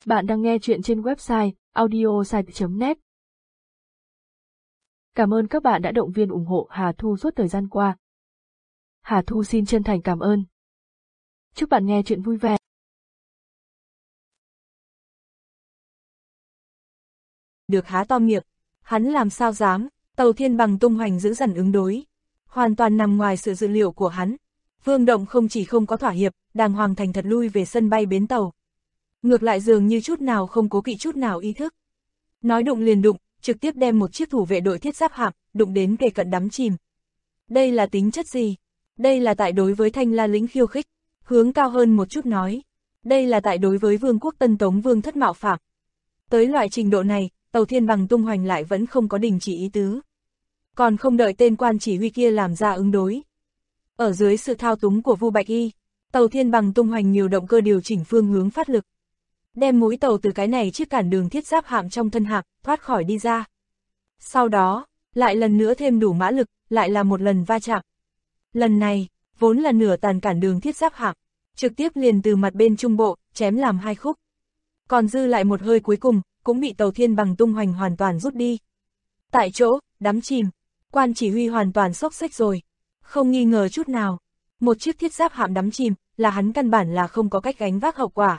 Bạn đang nghe chuyện trên website audiosite.net. Cảm ơn các bạn đã động viên ủng hộ Hà Thu suốt thời gian qua. Hà Thu xin chân thành cảm ơn. Chúc bạn nghe chuyện vui vẻ. Được há to miệng, hắn làm sao dám, Tàu Thiên Bằng tung hoành dữ dằn ứng đối. Hoàn toàn nằm ngoài sự dự liệu của hắn. Vương Động không chỉ không có thỏa hiệp, đàng hoàng thành thật lui về sân bay bến tàu. Ngược lại dường như chút nào không cố kỵ chút nào ý thức. Nói đụng liền đụng, trực tiếp đem một chiếc thủ vệ đội thiết giáp hạm, đụng đến kề cận đắm chìm. Đây là tính chất gì? Đây là tại đối với Thanh La lĩnh khiêu khích. Hướng cao hơn một chút nói. Đây là tại đối với Vương quốc Tân Tống Vương thất mạo phạm. Tới loại trình độ này, Tàu Thiên Bằng tung hoành lại vẫn không có đình chỉ ý tứ. Còn không đợi tên quan chỉ huy kia làm ra ứng đối. Ở dưới sự thao túng của Vu Bạch Y, Tàu Thiên Bằng tung hoành nhiều động cơ điều chỉnh phương hướng phát lực. Đem mũi tàu từ cái này chiếc cản đường thiết giáp hạm trong thân hạm, thoát khỏi đi ra. Sau đó, lại lần nữa thêm đủ mã lực, lại là một lần va chạm. Lần này, vốn là nửa tàn cản đường thiết giáp hạm, trực tiếp liền từ mặt bên trung bộ, chém làm hai khúc. Còn dư lại một hơi cuối cùng, cũng bị Tàu Thiên Bằng tung hoành hoàn toàn rút đi. Tại chỗ, đắm chìm, quan chỉ huy hoàn toàn xốc xếch rồi. Không nghi ngờ chút nào, một chiếc thiết giáp hạm đắm chìm, là hắn căn bản là không có cách gánh vác hậu quả.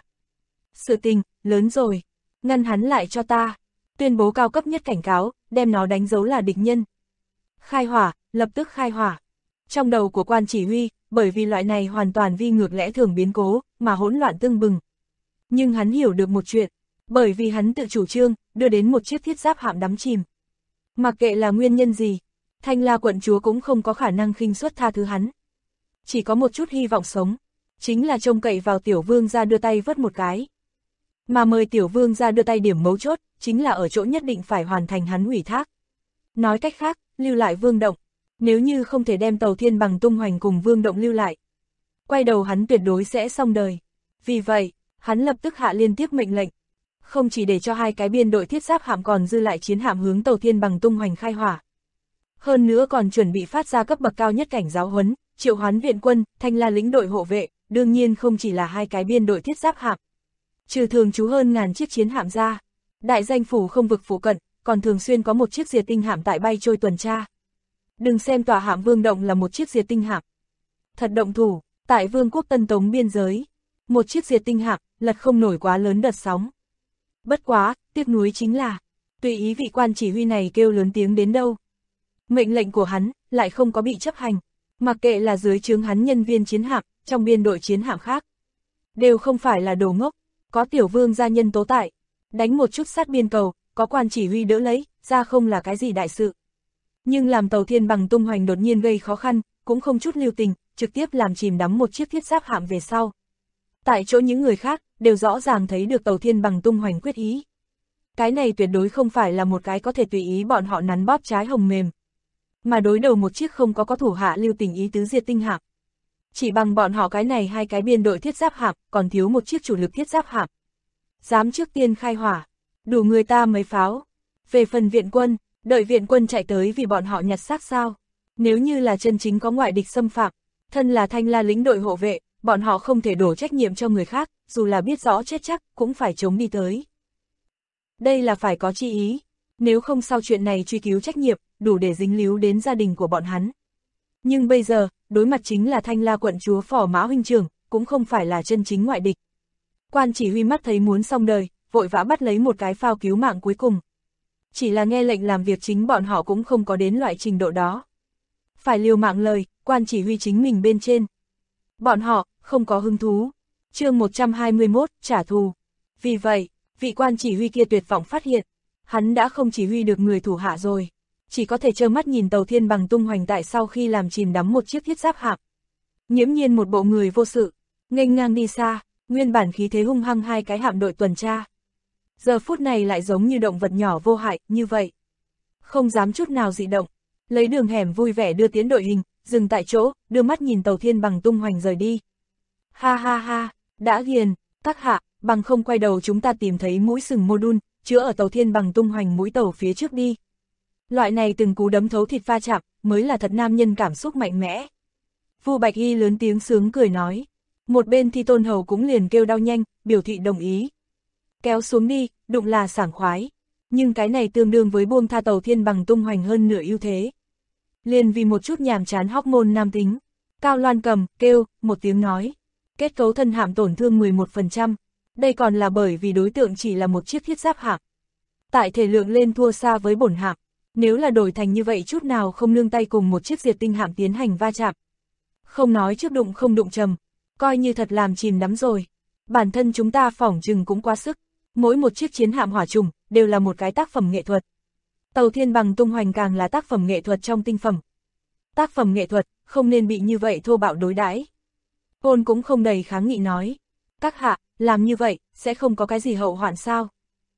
Sự tình, lớn rồi, ngăn hắn lại cho ta, tuyên bố cao cấp nhất cảnh cáo, đem nó đánh dấu là địch nhân. Khai hỏa, lập tức khai hỏa. Trong đầu của quan chỉ huy, bởi vì loại này hoàn toàn vi ngược lẽ thường biến cố, mà hỗn loạn tưng bừng. Nhưng hắn hiểu được một chuyện, bởi vì hắn tự chủ trương, đưa đến một chiếc thiết giáp hạm đắm chìm. Mặc kệ là nguyên nhân gì, Thanh La quận chúa cũng không có khả năng khinh suất tha thứ hắn. Chỉ có một chút hy vọng sống, chính là trông cậy vào tiểu vương ra đưa tay vớt một cái. Mà mời tiểu vương ra đưa tay điểm mấu chốt, chính là ở chỗ nhất định phải hoàn thành hắn ủy thác. Nói cách khác, lưu lại Vương Động, nếu như không thể đem Tàu Thiên Bằng tung hoành cùng Vương Động lưu lại, quay đầu hắn tuyệt đối sẽ xong đời. Vì vậy, hắn lập tức hạ liên tiếp mệnh lệnh, không chỉ để cho hai cái biên đội thiết giáp hạm còn dư lại chiến hạm hướng Tàu Thiên Bằng tung hoành khai hỏa. Hơn nữa còn chuẩn bị phát ra cấp bậc cao nhất cảnh giáo huấn, triệu hoán viện quân, Thanh La lĩnh đội hộ vệ, đương nhiên không chỉ là hai cái biên đội thiết giáp hạm. Trừ thường trú hơn ngàn chiếc chiến hạm ra, đại danh phủ không vực phụ cận, còn thường xuyên có một chiếc diệt tinh hạm tại bay trôi tuần tra. Đừng xem tòa hạm Vương Động là một chiếc diệt tinh hạm. Thật động thủ, tại Vương quốc Tân Tống biên giới, một chiếc diệt tinh hạm, lật không nổi quá lớn đợt sóng. Bất quá, tiếc nuối chính là, tùy ý vị quan chỉ huy này kêu lớn tiếng đến đâu, mệnh lệnh của hắn, lại không có bị chấp hành, mặc kệ là dưới trướng hắn nhân viên chiến hạm, trong biên đội chiến hạm khác. Đều không phải là đồ ngốc, có tiểu vương gia nhân tố tại, đánh một chút sát biên cầu, có quan chỉ huy đỡ lấy, ra không là cái gì đại sự. Nhưng làm Tàu Thiên Bằng tung hoành đột nhiên gây khó khăn, cũng không chút lưu tình, trực tiếp làm chìm đắm một chiếc thiết giáp hạm về sau. Tại chỗ những người khác, đều rõ ràng thấy được Tàu Thiên Bằng tung hoành quyết ý. Cái này tuyệt đối không phải là một cái có thể tùy ý bọn họ nắn bóp trái hồng mềm. Mà đối đầu một chiếc không có thủ hạ lưu tình ý tứ diệt tinh hạm. Chỉ bằng bọn họ cái này hai cái biên đội thiết giáp hạm, còn thiếu một chiếc chủ lực thiết giáp hạm. Dám trước tiên khai hỏa, đủ người ta mấy pháo. Về phần viện quân, đợi viện quân chạy tới vì bọn họ nhặt xác sao. Nếu như là chân chính có ngoại địch xâm phạm, thân là Thanh La lĩnh đội hộ vệ, bọn họ không thể đổ trách nhiệm cho người khác, dù là biết rõ chết chắc, cũng phải chống đi tới. Đây là phải có chi ý, nếu không sau chuyện này truy cứu trách nhiệm, đủ để dính líu đến gia đình của bọn hắn. Nhưng bây giờ, đối mặt chính là Thanh La quận chúa Phò Mã huynh trưởng, cũng không phải là chân chính ngoại địch. Quan chỉ huy mắt thấy muốn xong đời, vội vã bắt lấy một cái phao cứu mạng cuối cùng. Chỉ là nghe lệnh làm việc chính bọn họ cũng không có đến loại trình độ đó. Phải liều mạng lời, quan chỉ huy chính mình bên trên. Bọn họ, không có hứng thú. Chương 121, trả thù. Vì vậy, vị quan chỉ huy kia tuyệt vọng phát hiện, hắn đã không chỉ huy được người thủ hạ rồi. Chỉ có thể trơ mắt nhìn Tàu Thiên Bằng tung hoành tại sau khi làm chìm đắm một chiếc thiết giáp hạm. Nghiễm nhiên một bộ người vô sự, nghênh ngang đi xa, nguyên bản khí thế hung hăng hai cái hạm đội tuần tra. Giờ phút này lại giống như động vật nhỏ vô hại, như vậy. Không dám chút nào dị động, lấy đường hẻm vui vẻ đưa tiến đội hình, dừng tại chỗ, đưa mắt nhìn Tàu Thiên Bằng tung hoành rời đi. Ha ha ha, đã ghiền, các hạ, bằng không quay đầu chúng ta tìm thấy mũi sừng mô đun, chứa ở Tàu Thiên Bằng tung hoành mũi tàu phía trước đi. Loại này từng cú đấm thấu thịt va chạm, mới là thật nam nhân cảm xúc mạnh mẽ. Vu Bạch Y lớn tiếng sướng cười nói. Một bên Thi Tôn Hầu cũng liền kêu đau nhanh, biểu thị đồng ý. kéo xuống đi, đụng là sảng khoái. Nhưng cái này tương đương với buông tha Tàu Thiên Bằng tung hoành hơn nửa ưu thế. Liền vì một chút nhàm chán hormone nam tính. Cao Loan cầm, kêu, một tiếng nói. Kết cấu thân hạm tổn thương 11%. Đây còn là bởi vì đối tượng chỉ là một chiếc thiết giáp hạm. Tại thể lượng lên thua xa với bổn hạm. Nếu là đổi thành như vậy chút nào không nương tay cùng một chiếc diệt tinh hạm tiến hành va chạm. Không nói trước đụng không đụng trầm, coi như thật làm chìm đắm rồi. Bản thân chúng ta phỏng chừng cũng quá sức. Mỗi một chiếc chiến hạm hỏa trùng đều là một cái tác phẩm nghệ thuật. Tàu Thiên Bằng tung hoành càng là tác phẩm nghệ thuật trong tinh phẩm. Tác phẩm nghệ thuật không nên bị như vậy thô bạo đối đãi. Côn cũng không đầy kháng nghị nói. Các hạ, làm như vậy, sẽ không có cái gì hậu hoạn sao?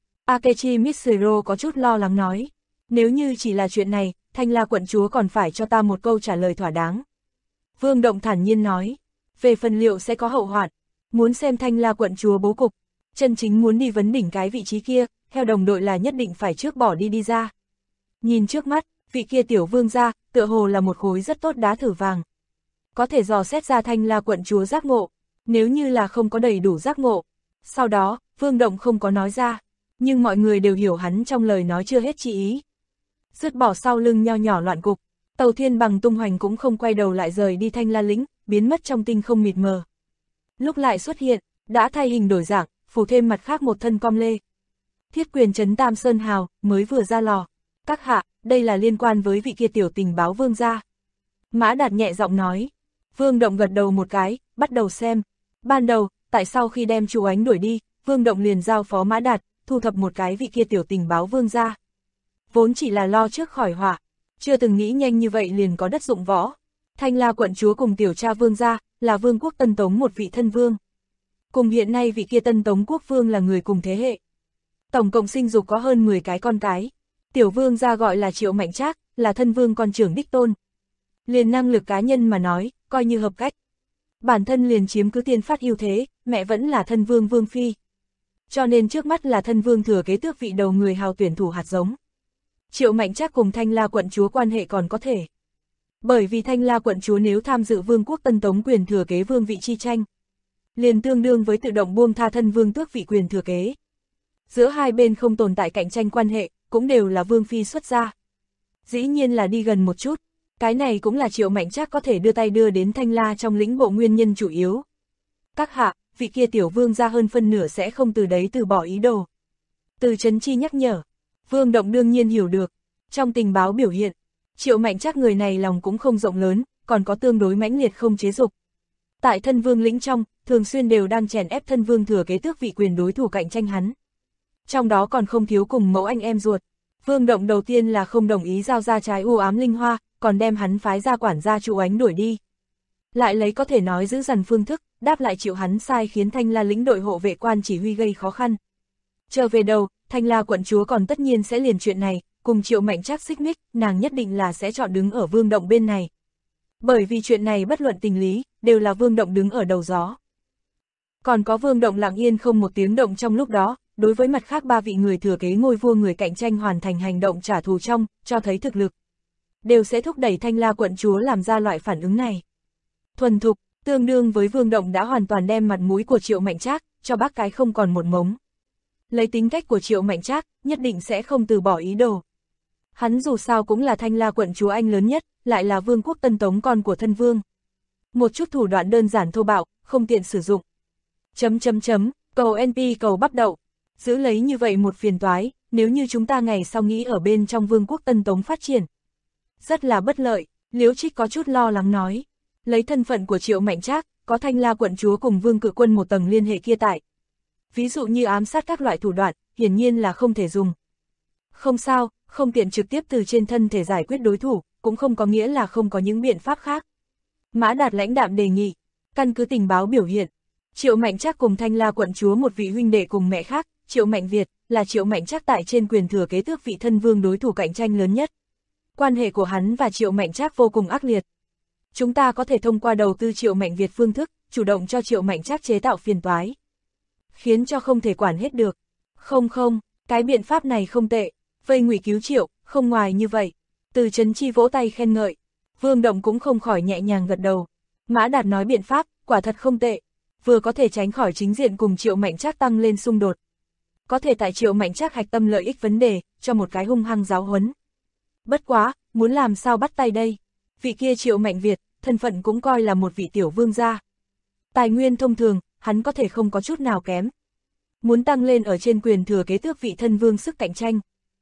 Akechi Mitsuru có chút lo lắng nói. Nếu như chỉ là chuyện này, Thanh La quận chúa còn phải cho ta một câu trả lời thỏa đáng. Vương Động thản nhiên nói. Về phần liệu sẽ có hậu hoạn, muốn xem Thanh La quận chúa bố cục, chân chính muốn đi vấn đỉnh cái vị trí kia, theo đồng đội là nhất định phải trước bỏ đi ra. Nhìn trước mắt, vị kia tiểu vương gia, tựa hồ là một khối rất tốt đá thử vàng. Có thể dò xét ra Thanh La quận chúa giác ngộ, nếu như là không có đầy đủ giác ngộ. Sau đó, Vương Động không có nói ra, nhưng mọi người đều hiểu hắn trong lời nói chưa hết chi ý. Dứt bỏ sau lưng nho nhỏ loạn cục, Tàu Thiên Bằng tung hoành cũng không quay đầu lại rời đi Thanh La lĩnh, biến mất trong tinh không mịt mờ. Lúc lại xuất hiện, đã thay hình đổi dạng, phủ thêm mặt khác một thân com lê. Thiết quyền trấn Tam Sơn Hào, mới vừa ra lò. Các hạ, đây là liên quan với vị kia tiểu tình báo vương gia. Mã Đạt nhẹ giọng nói. Vương Động gật đầu một cái, bắt đầu xem. Ban đầu, tại sau khi đem Chu Ánh đuổi đi, Vương Động liền giao phó Mã Đạt, thu thập một cái vị kia tiểu tình báo vương gia. Vốn chỉ là lo trước khỏi họa, chưa từng nghĩ nhanh như vậy liền có đất dụng võ. Thanh La quận chúa cùng tiểu cha vương gia, là vương quốc Tân Tống một vị thân vương. Cùng hiện nay vị kia Tân Tống quốc vương là người cùng thế hệ. Tổng cộng sinh dục có hơn 10 cái con cái. Tiểu vương gia gọi là Triệu Mạnh Trác, là thân vương con trưởng đích tôn. Liền năng lực cá nhân mà nói, coi như hợp cách. Bản thân liền chiếm cứ tiên phát ưu thế, mẹ vẫn là thân vương vương phi. Cho nên trước mắt là thân vương thừa kế tước vị đầu người hào tuyển thủ hạt giống. Triệu Mạnh Trác cùng Thanh La quận chúa quan hệ còn có thể. Bởi vì Thanh La quận chúa nếu tham dự vương quốc Tân Tống quyền thừa kế vương vị chi tranh, liền tương đương với tự động buông tha thân vương tước vị quyền thừa kế. Giữa hai bên không tồn tại cạnh tranh quan hệ, cũng đều là vương phi xuất gia. Dĩ nhiên là đi gần một chút, cái này cũng là Triệu Mạnh Trác có thể đưa tay đưa đến Thanh La trong lĩnh bộ nguyên nhân chủ yếu. Các hạ, vị kia tiểu vương gia hơn phân nửa sẽ không từ đấy từ bỏ ý đồ. Từ Trấn Chi nhắc nhở, Vương Động đương nhiên hiểu được, trong tình báo biểu hiện, Triệu Mạnh Trác người này lòng cũng không rộng lớn, còn có tương đối mãnh liệt không chế dục. Tại thân vương lĩnh trong, thường xuyên đều đang chèn ép thân vương thừa kế tước vị quyền đối thủ cạnh tranh hắn. Trong đó còn không thiếu cùng mẫu anh em ruột. Vương Động đầu tiên là không đồng ý giao ra trái u ám linh hoa, còn đem hắn phái ra quản gia Chu Ánh đuổi đi. Lại lấy có thể nói giữ dằn phương thức, đáp lại chịu hắn sai khiến Thanh La lĩnh đội hộ vệ quan chỉ huy gây khó khăn. Trở về đầu, Thanh La quận chúa còn tất nhiên sẽ liền chuyện này, cùng Triệu Mạnh Trác xích mích, nàng nhất định là sẽ chọn đứng ở Vương Động bên này. Bởi vì chuyện này bất luận tình lý, đều là Vương Động đứng ở đầu gió. Còn có Vương Động lặng yên không một tiếng động trong lúc đó, đối với mặt khác ba vị người thừa kế ngôi vua người cạnh tranh hoàn thành hành động trả thù trong, cho thấy thực lực. Đều sẽ thúc đẩy Thanh La quận chúa làm ra loại phản ứng này. Thuần thục, tương đương với Vương Động đã hoàn toàn đem mặt mũi của Triệu Mạnh Trác cho bác cái không còn một mống. Lấy tính cách của Triệu Mạnh Trác, nhất định sẽ không từ bỏ ý đồ. Hắn dù sao cũng là Thanh La quận chúa anh lớn nhất, lại là vương quốc Tân Tống con của thân vương. Một chút thủ đoạn đơn giản thô bạo, không tiện sử dụng. Cầu NP cầu bắp đậu. Giữ lấy như vậy một phiền toái, nếu như chúng ta ngày sau nghĩ ở bên trong vương quốc Tân Tống phát triển. Rất là bất lợi, Liễu Trích có chút lo lắng nói. Lấy thân phận của Triệu Mạnh Trác, có Thanh La quận chúa cùng Vương Cự Quân một tầng liên hệ kia tại. Ví dụ như ám sát các loại thủ đoạn, hiển nhiên là không thể dùng. Không sao, không tiện trực tiếp từ trên thân thể giải quyết đối thủ, cũng không có nghĩa là không có những biện pháp khác. Mã Đạt lãnh đạm đề nghị, căn cứ tình báo biểu hiện, Triệu Mạnh Trác cùng Thanh La quận chúa một vị huynh đệ cùng mẹ khác, Triệu Mạnh Việt, là Triệu Mạnh Trác tại trên quyền thừa kế tước vị thân vương đối thủ cạnh tranh lớn nhất. Quan hệ của hắn và Triệu Mạnh Trác vô cùng ác liệt. Chúng ta có thể thông qua đầu tư Triệu Mạnh Việt phương thức, chủ động cho Triệu Mạnh Trác chế tạo phiền toái. Khiến cho không thể quản hết được. Không, cái biện pháp này không tệ, vây ngụy cứu Triệu, không ngoài như vậy. Từ Trấn Chi vỗ tay khen ngợi, Vương Động cũng không khỏi nhẹ nhàng gật đầu. Mã Đạt nói biện pháp, quả thật không tệ, vừa có thể tránh khỏi chính diện cùng Triệu Mạnh Trác tăng lên xung đột. có thể tại Triệu Mạnh Trác hạch tâm lợi ích vấn đề, cho một cái hung hăng giáo huấn. Bất quá, muốn làm sao bắt tay đây? Vị kia Triệu Mạnh Việt, thân phận cũng coi là một vị tiểu vương gia. Tài nguyên thông thường, hắn có thể không có chút nào kém. Muốn tăng lên ở trên quyền thừa kế tước vị thân vương sức cạnh tranh.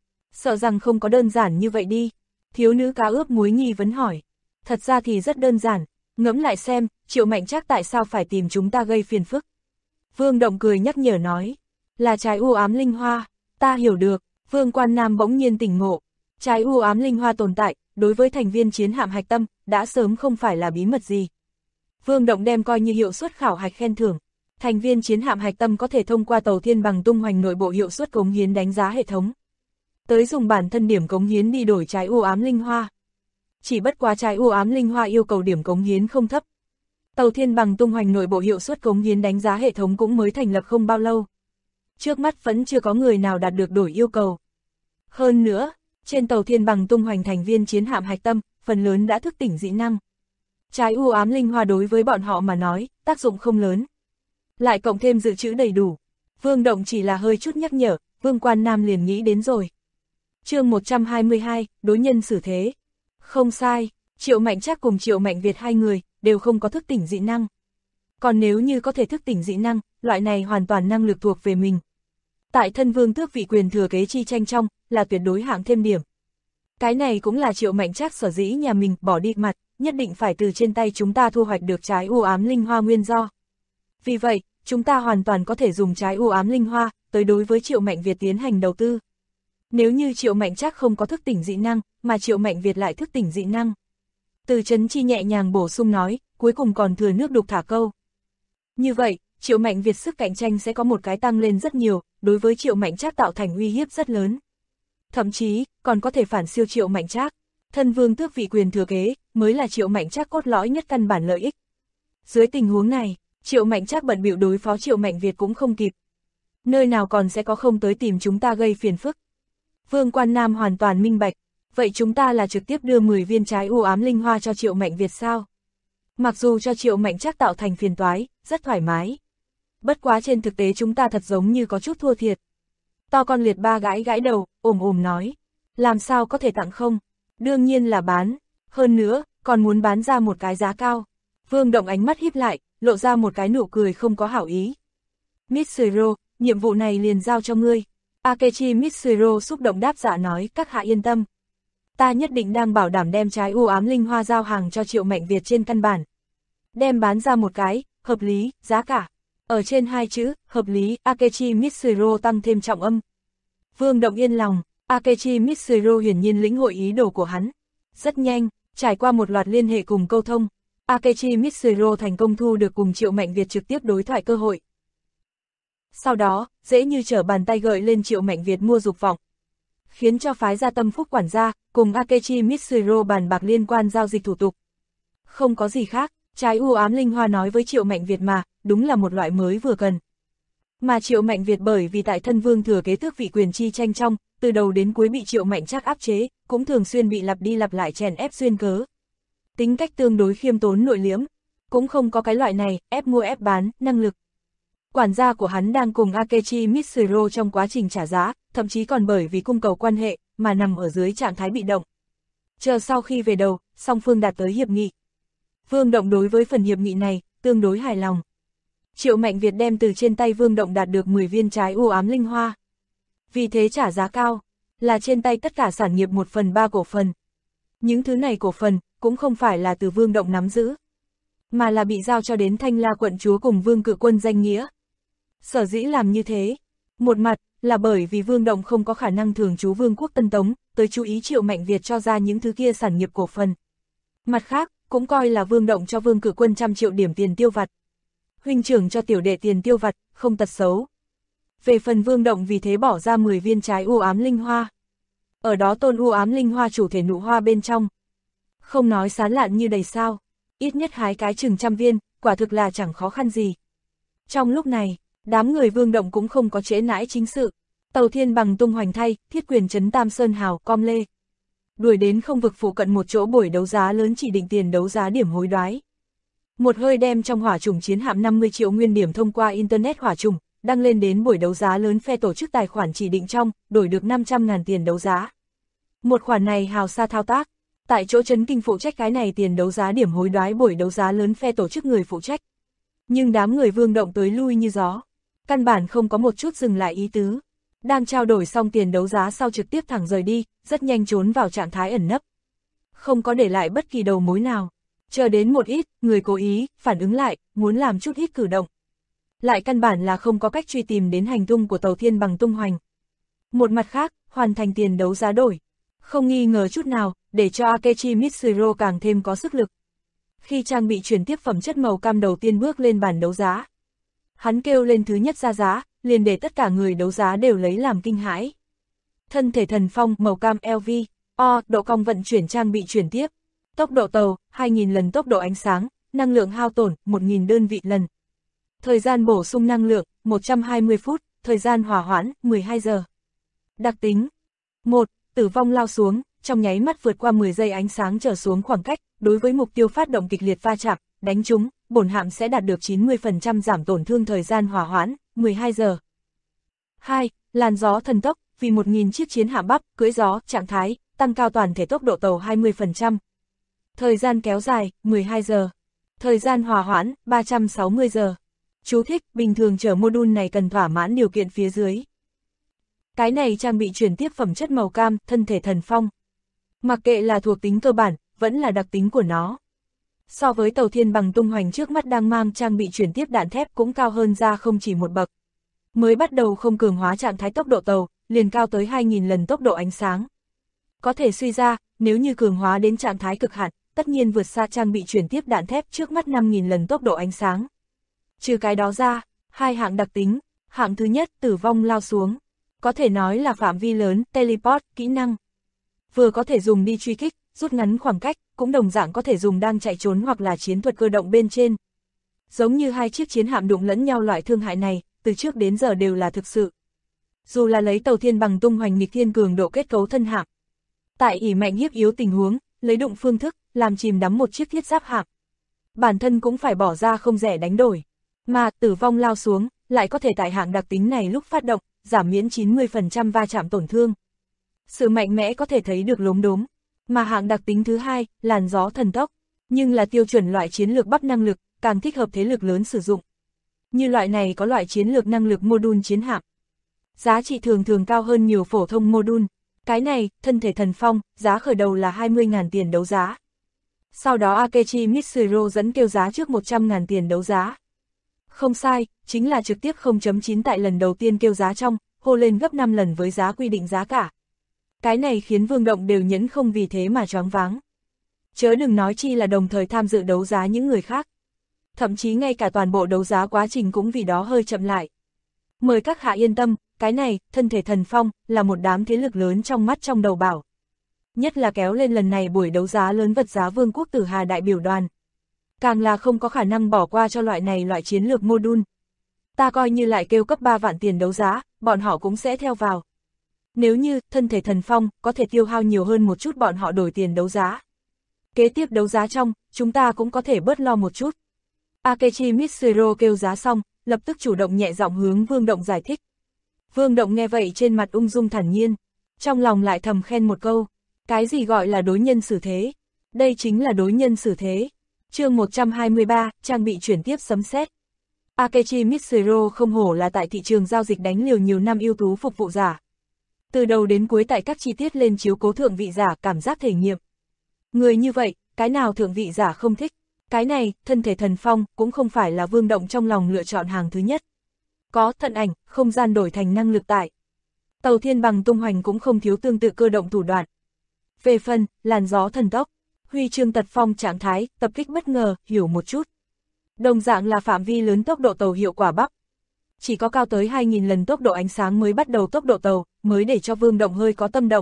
Sợ rằng không có đơn giản như vậy đi. Thiếu nữ cá ướp muối nghi vấn hỏi. Thật ra thì rất đơn giản, ngẫm lại xem, Triệu Mạnh Trác tại sao phải tìm chúng ta gây phiền phức. Vương Động cười nhắc nhở nói, là trái u ám linh hoa, ta hiểu được. Vương Quan Nam bỗng nhiên tỉnh ngộ, trái u ám linh hoa tồn tại, đối với thành viên chiến hạm hạch tâm, đã sớm không phải là bí mật gì. Vương Động đem coi như hiệu suất khảo hạch khen thưởng. Thành viên chiến hạm hạch tâm có thể thông qua tàu thiên bằng tung hoành nội bộ hiệu suất cống hiến đánh giá hệ thống. Tới dùng bản thân điểm cống hiến đi đổi trái u ám linh hoa. Chỉ bất quá trái u ám linh hoa yêu cầu điểm cống hiến không thấp. Tàu thiên bằng tung hoành nội bộ hiệu suất cống hiến đánh giá hệ thống cũng mới thành lập không bao lâu. Trước mắt vẫn chưa có người nào đạt được đổi yêu cầu. Hơn nữa, trên tàu thiên bằng tung hoành thành viên chiến hạm hạch tâm, phần lớn đã thức tỉnh dị năng. Trái u ám linh hoa đối với bọn họ mà nói, tác dụng không lớn. Lại cộng thêm dự trữ đầy đủ. Vương Động chỉ là hơi chút nhắc nhở, Vương Quan Nam liền nghĩ đến rồi. Chương 122, đối nhân xử thế. Không sai, Triệu Mạnh Trác cùng Triệu Mạnh Việt hai người, đều không có thức tỉnh dị năng. Còn nếu như có thể thức tỉnh dị năng, loại này hoàn toàn năng lực thuộc về mình. Tại thân vương tước vị quyền thừa kế chi tranh trong, là tuyệt đối hạng thêm điểm. Cái này cũng là Triệu Mạnh Trác sở dĩ nhà mình bỏ đi mặt, nhất định phải từ trên tay chúng ta thu hoạch được trái u ám linh hoa nguyên do. Vì vậy, chúng ta hoàn toàn có thể dùng trái u ám linh hoa, tới đối với Triệu Mạnh Việt tiến hành đầu tư. Nếu như Triệu Mạnh Trác không có thức tỉnh dị năng, mà Triệu Mạnh Việt lại thức tỉnh dị năng. Từ Trấn Chi nhẹ nhàng bổ sung nói, cuối cùng còn thừa nước đục thả câu. Như vậy, Triệu Mạnh Việt sức cạnh tranh sẽ có một cái tăng lên rất nhiều, đối với Triệu Mạnh Trác tạo thành uy hiếp rất lớn. Thậm chí, còn có thể phản siêu Triệu Mạnh Trác. Thân vương tước vị quyền thừa kế, mới là Triệu Mạnh Trác cốt lõi nhất căn bản lợi ích. Dưới tình huống này, Triệu Mạnh Trác bận bịu đối phó Triệu Mạnh Việt cũng không kịp. Nơi nào còn sẽ có không tới tìm chúng ta gây phiền phức. Vương Quan Nam hoàn toàn minh bạch, vậy chúng ta là trực tiếp đưa 10 viên trái u ám linh hoa cho Triệu Mạnh Việt sao? Mặc dù cho Triệu Mạnh Trác tạo thành phiền toái, rất thoải mái. Bất quá trên thực tế chúng ta thật giống như có chút thua thiệt. To con liệt ba gãi gãi đầu, ồm nói, làm sao có thể tặng không? Đương nhiên là bán, hơn nữa, còn muốn bán ra một cái giá cao. Vương Động ánh mắt híp lại, lộ ra một cái nụ cười không có hảo ý. Mitsuro, nhiệm vụ này liền giao cho ngươi. Akechi Mitsuro xúc động đáp dạ nói, các hạ yên tâm. Ta nhất định đang bảo đảm đem trái u ám linh hoa giao hàng cho Triệu Mạnh Việt trên căn bản. Đem bán ra một cái, hợp lý, giá cả. Ở trên hai chữ, hợp lý, Akechi Mitsuro tăng thêm trọng âm. Vương Động yên lòng, Akechi Mitsuro hiển nhiên lĩnh hội ý đồ của hắn. Rất nhanh, trải qua một loạt liên hệ cùng câu thông, Akechi Mitsuro thành công thu được cùng Triệu Mạnh Việt trực tiếp đối thoại cơ hội. Sau đó, dễ như trở bàn tay gợi lên Triệu Mạnh Việt mua dục vọng. Khiến cho phái gia Tâm Phúc quản gia, cùng Akechi Mitsuro bàn bạc liên quan giao dịch thủ tục. Không có gì khác, trái u ám linh hoa nói với Triệu Mạnh Việt mà, đúng là một loại mới vừa cần. Mà Triệu Mạnh Việt bởi vì tại thân vương thừa kế tước vị quyền chi tranh trong, từ đầu đến cuối bị Triệu Mạnh Trác áp chế, cũng thường xuyên bị lặp đi lặp lại chèn ép duyên cớ. Tính cách tương đối khiêm tốn nội liễm, cũng không có cái loại này, ép mua ép bán, năng lực. Quản gia của hắn đang cùng Akechi Mitsuro trong quá trình trả giá, thậm chí còn bởi vì cung cầu quan hệ, mà nằm ở dưới trạng thái bị động. Chờ sau khi về đầu, song phương đạt tới hiệp nghị. Vương Động đối với phần hiệp nghị này, tương đối hài lòng. Triệu Mạnh Việt đem từ trên tay Vương Động đạt được 10 viên trái u ám linh hoa. Vì thế trả giá cao, là trên tay tất cả sản nghiệp 1/3 cổ phần. Những thứ này cổ phần, cũng không phải là từ Vương Động nắm giữ, mà là bị giao cho đến Thanh La quận chúa cùng Vương Cự Quân danh nghĩa. Sở dĩ làm như thế, một mặt là bởi vì Vương Động không có khả năng thường trú Vương quốc Tân Tống, tới chú ý Triệu Mạnh Việt cho ra những thứ kia sản nghiệp cổ phần. Mặt khác, cũng coi là Vương Động cho Vương Cự Quân 100 triệu điểm tiền tiêu vặt. Huynh trưởng cho tiểu đệ tiền tiêu vặt, không tật xấu. Về phần Vương Động vì thế bỏ ra 10 viên trái u ám linh hoa. Ở đó tôn u ám linh hoa chủ thể nụ hoa bên trong. Không nói sán lạn như đầy sao, ít nhất hái cái chừng 100 viên, quả thực là chẳng khó khăn gì. Trong lúc này, đám người Vương Động cũng không có trễ nãi chính sự. Tàu thiên bằng tung hoành thay, thiết quyền trấn Tam Sơn Hào, com lê. Đuổi đến không vực phụ cận một chỗ buổi đấu giá lớn chỉ định tiền đấu giá điểm hối đoái. Một hơi đem trong hỏa trùng chiến hạm 50 triệu nguyên điểm thông qua Internet hỏa trùng, đăng lên đến buổi đấu giá lớn phe tổ chức tài khoản chỉ định trong, đổi được 500.000 tiền đấu giá. Một khoản này hào sa thao tác, tại chỗ Trấn Kinh phụ trách cái này tiền đấu giá điểm hối đoái buổi đấu giá lớn phe tổ chức người phụ trách. Nhưng đám người Vương Động tới lui như gió, căn bản không có một chút dừng lại ý tứ. Đang trao đổi xong tiền đấu giá sau trực tiếp thẳng rời đi, rất nhanh trốn vào trạng thái ẩn nấp. Không có để lại bất kỳ đầu mối nào. Chờ đến một ít, người cố ý, phản ứng lại, muốn làm chút ít cử động. Lại căn bản là không có cách truy tìm đến hành tung của Tàu Thiên Bằng tung hoành. Một mặt khác, hoàn thành tiền đấu giá đổi. Không nghi ngờ chút nào, để cho Akechi Mitsuhiro càng thêm có sức lực. Khi trang bị chuyển tiếp phẩm chất màu cam đầu tiên bước lên bàn đấu giá, hắn kêu lên thứ nhất ra giá, liền để tất cả người đấu giá đều lấy làm kinh hãi. Thân thể thần phong màu cam LV, độ cong vận chuyển trang bị chuyển tiếp, tốc độ tàu, 2.000 lần tốc độ ánh sáng, năng lượng hao tổn, 1.000 đơn vị lần. Thời gian bổ sung năng lượng, 120 phút, thời gian hỏa hoãn, 12 giờ. Đặc tính 1. Tử vong lao xuống, trong nháy mắt vượt qua 10 giây ánh sáng trở xuống khoảng cách, đối với mục tiêu phát động kịch liệt va chạm, đánh trúng, bổn hạm sẽ đạt được 90% giảm tổn thương thời gian hỏa hoãn, 12 giờ. 2. Làn gió thần tốc, vì 1.000 chiếc chiến hạm bắp, cưỡi gió, trạng thái, tăng cao toàn thể tốc độ tàu 20%. Thời gian kéo dài, 12 giờ. Thời gian hỏa hoãn, 360 giờ. Chú thích, bình thường chở module này cần thỏa mãn điều kiện phía dưới. Cái này trang bị chuyển tiếp phẩm chất màu cam, thân thể thần phong. Mặc kệ là thuộc tính cơ bản, vẫn là đặc tính của nó. So với Tàu Thiên Bằng tung hoành trước mắt đang mang trang bị chuyển tiếp đạn thép cũng cao hơn ra không chỉ một bậc. Mới bắt đầu không cường hóa trạng thái tốc độ tàu, liền cao tới 2.000 lần tốc độ ánh sáng. Có thể suy ra, nếu như cường hóa đến trạng thái cực hạn, tất nhiên vượt xa trang bị chuyển tiếp đạn thép trước mắt 5.000 lần tốc độ ánh sáng. Trừ cái đó ra, hai hạng đặc tính, hạng thứ nhất tử vong lao xuống. Có thể nói là phạm vi lớn, teleport, kỹ năng. Vừa có thể dùng đi truy kích, rút ngắn khoảng cách, cũng đồng dạng có thể dùng đang chạy trốn hoặc là chiến thuật cơ động bên trên. Giống như hai chiếc chiến hạm đụng lẫn nhau loại thương hại này, từ trước đến giờ đều là thực sự. Dù là lấy Tàu Thiên Bằng tung hoành nghịch thiên cường độ kết cấu thân hạm. Tại ỷ mạnh hiếp yếu tình huống, lấy đụng phương thức, làm chìm đắm một chiếc thiết giáp hạm. Bản thân cũng phải bỏ ra không rẻ đánh đổi. Mà tử vong lao xuống, lại có thể tại hạng đặc tính này lúc phát động, giảm miễn 90% va chạm tổn thương. Sự mạnh mẽ có thể thấy được lốm đốm. Mà hạng đặc tính thứ hai, làn gió thần tốc, nhưng là tiêu chuẩn loại chiến lược bắp năng lực, càng thích hợp thế lực lớn sử dụng. Như loại này có loại chiến lược năng lực module chiến hạm. Giá trị thường thường cao hơn nhiều phổ thông module. Cái này, thân thể thần phong, giá khởi đầu là 20.000 tiền đấu giá. Sau đó Akechi Mitsuhiro dẫn kêu giá trước 100.000 tiền đấu giá. Không sai, chính là trực tiếp 0.9 tại lần đầu tiên kêu giá trong, hô lên gấp 5 lần với giá quy định giá cả. Cái này khiến Vương Động đều nhẫn không vì thế mà choáng váng. Chớ đừng nói chi là đồng thời tham dự đấu giá những người khác. Thậm chí ngay cả toàn bộ đấu giá quá trình cũng vì đó hơi chậm lại. Mời các hạ yên tâm, cái này, thân thể thần phong, là một đám thế lực lớn trong mắt trong đầu bảo. Nhất là kéo lên lần này buổi đấu giá lớn vật giá Vương quốc Tử Hà đại biểu đoàn. Càng là không có khả năng bỏ qua cho loại này loại chiến lược module. Ta coi như lại kêu cấp 3 vạn tiền đấu giá, bọn họ cũng sẽ theo vào. Nếu như, thân thể thần phong, có thể tiêu hao nhiều hơn một chút bọn họ đổi tiền đấu giá. Kế tiếp đấu giá trong, chúng ta cũng có thể bớt lo một chút. Akechi Mitsuhiro kêu giá xong, lập tức chủ động nhẹ giọng hướng Vương Động giải thích. Vương Động nghe vậy trên mặt ung dung thản nhiên, trong lòng lại thầm khen một câu. Cái gì gọi là đối nhân xử thế? Đây chính là đối nhân xử thế. Chương 123, trang bị chuyển tiếp sấm sét. Akechi Mitsuhiro không hổ là tại thị trường giao dịch đánh liều nhiều năm ưu tú phục vụ giả. Từ đầu đến cuối tại các chi tiết lên chiếu cố thượng vị giả cảm giác thể nghiệm. Người như vậy, cái nào thượng vị giả không thích? Cái này, thân thể thần phong, cũng không phải là Vương Động trong lòng lựa chọn hàng thứ nhất. Có thận ảnh, không gian đổi thành năng lực tại. Tàu Thiên Bằng tung hoành cũng không thiếu tương tự cơ động thủ đoạn. Về phần, làn gió thần tốc, huy chương tật phong trạng thái, tập kích bất ngờ, hiểu một chút. Đồng dạng là phạm vi lớn tốc độ tàu hiệu quả bắp. Chỉ có cao tới 2.000 lần tốc độ ánh sáng mới bắt đầu tốc độ tàu, mới để cho Vương Động hơi có tâm động.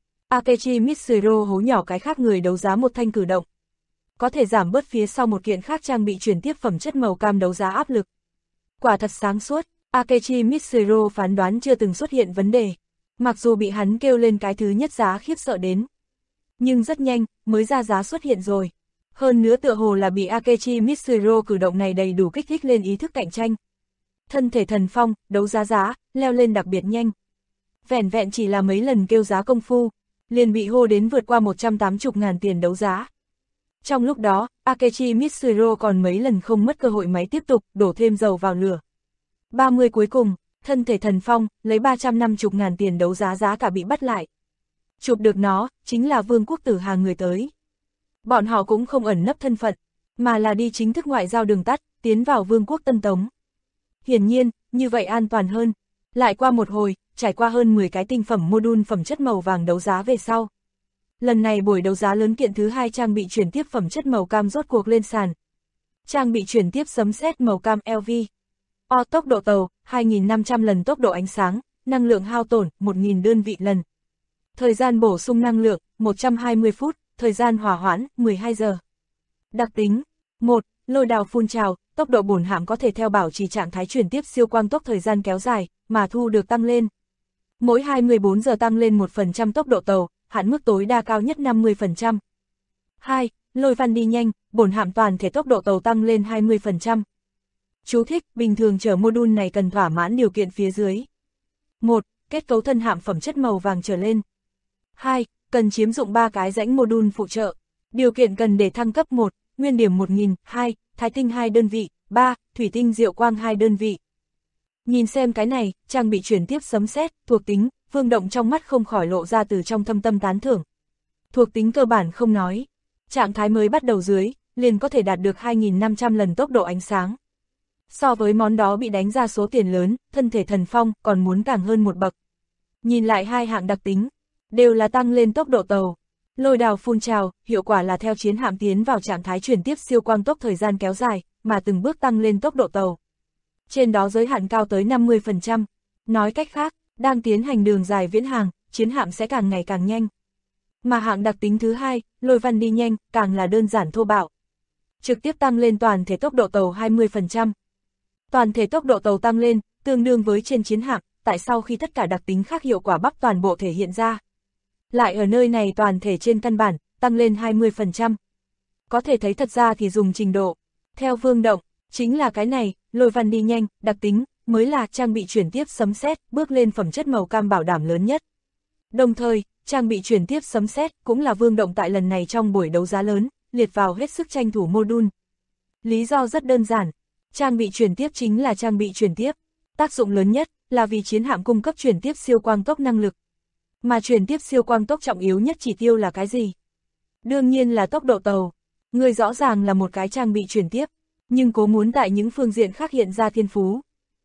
Akechi Mitsuhiro hố nhỏ cái khác người đấu giá một thanh cử động. Có thể giảm bớt phía sau một kiện khác trang bị chuyển tiếp phẩm chất màu cam đấu giá áp lực. Quả thật sáng suốt, Akechi Mitsuhiro phán đoán chưa từng xuất hiện vấn đề. Mặc dù bị hắn kêu lên cái thứ nhất giá khiếp sợ đến. Nhưng rất nhanh, mới ra giá xuất hiện rồi. Hơn nữa tựa hồ là bị Akechi Mitsuhiro cử động này đầy đủ kích thích lên ý thức cạnh tranh. Thân thể thần phong, đấu giá, leo lên đặc biệt nhanh. Vẻn vẹn chỉ là mấy lần kêu giá công phu, liền bị hô đến vượt qua 180.000 tiền đấu giá. Trong lúc đó, Akechi Mitsuhiro còn mấy lần không mất cơ hội máy tiếp tục đổ thêm dầu vào lửa. 30 cuối cùng, thân thể thần phong, lấy 350.000 tiền đấu giá cả bị bắt lại. Chụp được nó, chính là Vương Quốc Tử Hà người tới. Bọn họ cũng không ẩn nấp thân phận, mà là đi chính thức ngoại giao đường tắt, tiến vào Vương quốc Tân Tống. Hiển nhiên, như vậy an toàn hơn. Lại qua một hồi, trải qua hơn 10 cái tinh phẩm module phẩm chất màu vàng đấu giá về sau. Lần này buổi đấu giá lớn kiện thứ 2 trang bị chuyển tiếp phẩm chất màu cam rốt cuộc lên sàn. Trang bị chuyển tiếp sấm sét màu cam LV. Tốc độ tàu, 2.500 lần tốc độ ánh sáng, năng lượng hao tổn, 1.000 đơn vị lần. Thời gian bổ sung năng lượng, 120 phút, thời gian hỏa hoãn, 12 giờ. Đặc tính, 1. Lôi đào phun trào, tốc độ bổn hạm có thể theo bảo trì trạng thái chuyển tiếp siêu quang tốc thời gian kéo dài, mà thu được tăng lên. Mỗi 24 giờ tăng lên 1% tốc độ tàu, hạn mức tối đa cao nhất 50%. 2. Lôi văn đi nhanh, bổn hạm toàn thể tốc độ tàu tăng lên 20%. Chú thích, bình thường chở module này cần thỏa mãn điều kiện phía dưới. 1. Kết cấu thân hạm phẩm chất màu vàng trở lên. 2. Cần chiếm dụng 3 cái rãnh module phụ trợ. Điều kiện cần để thăng cấp 1, nguyên điểm 1000, 2, thái tinh 2 đơn vị, 3, thủy tinh diệu quang 2 đơn vị. Nhìn xem cái này, trang bị chuyển tiếp sấm sét, thuộc tính, Vương Động trong mắt không khỏi lộ ra từ trong thâm tâm tán thưởng. Thuộc tính cơ bản không nói, trạng thái mới bắt đầu dưới, liền có thể đạt được 2.500 lần tốc độ ánh sáng. So với món đó bị đánh ra số tiền lớn, thân thể thần phong còn muốn càng hơn một bậc. Nhìn lại hai hạng đặc tính, đều là tăng lên tốc độ tàu. Lôi đào phun trào, hiệu quả là theo chiến hạm tiến vào trạng thái chuyển tiếp siêu quang tốc thời gian kéo dài, mà từng bước tăng lên tốc độ tàu. Trên đó giới hạn cao tới 50%. Nói cách khác, đang tiến hành đường dài viễn hàng, chiến hạm sẽ càng ngày càng nhanh. Mà hạng đặc tính thứ hai, lôi văn đi nhanh, càng là đơn giản thô bạo. Trực tiếp tăng lên toàn thể tốc độ tàu 20%. Toàn thể tốc độ tàu tăng lên, tương đương với trên chiến hạm, tại sau khi tất cả đặc tính khác hiệu quả bắp toàn bộ thể hiện ra. Lại ở nơi này toàn thể trên căn bản, tăng lên 20%. Có thể thấy thật ra thì dùng trình độ. Theo Vương Động, chính là cái này, lôi văn đi nhanh, đặc tính, mới là trang bị chuyển tiếp sấm sét, bước lên phẩm chất màu cam bảo đảm lớn nhất. Đồng thời, trang bị chuyển tiếp sấm sét cũng là Vương Động tại lần này trong buổi đấu giá lớn, liệt vào hết sức tranh thủ module. Lý do rất đơn giản, trang bị chuyển tiếp chính là trang bị chuyển tiếp. Tác dụng lớn nhất là vì chiến hạm cung cấp chuyển tiếp siêu quang tốc năng lực. Mà chuyển tiếp siêu quang tốc trọng yếu nhất chỉ tiêu là cái gì? Đương nhiên là tốc độ tàu. Người rõ ràng là một cái trang bị chuyển tiếp, nhưng cố muốn tại những phương diện khác hiện ra thiên phú.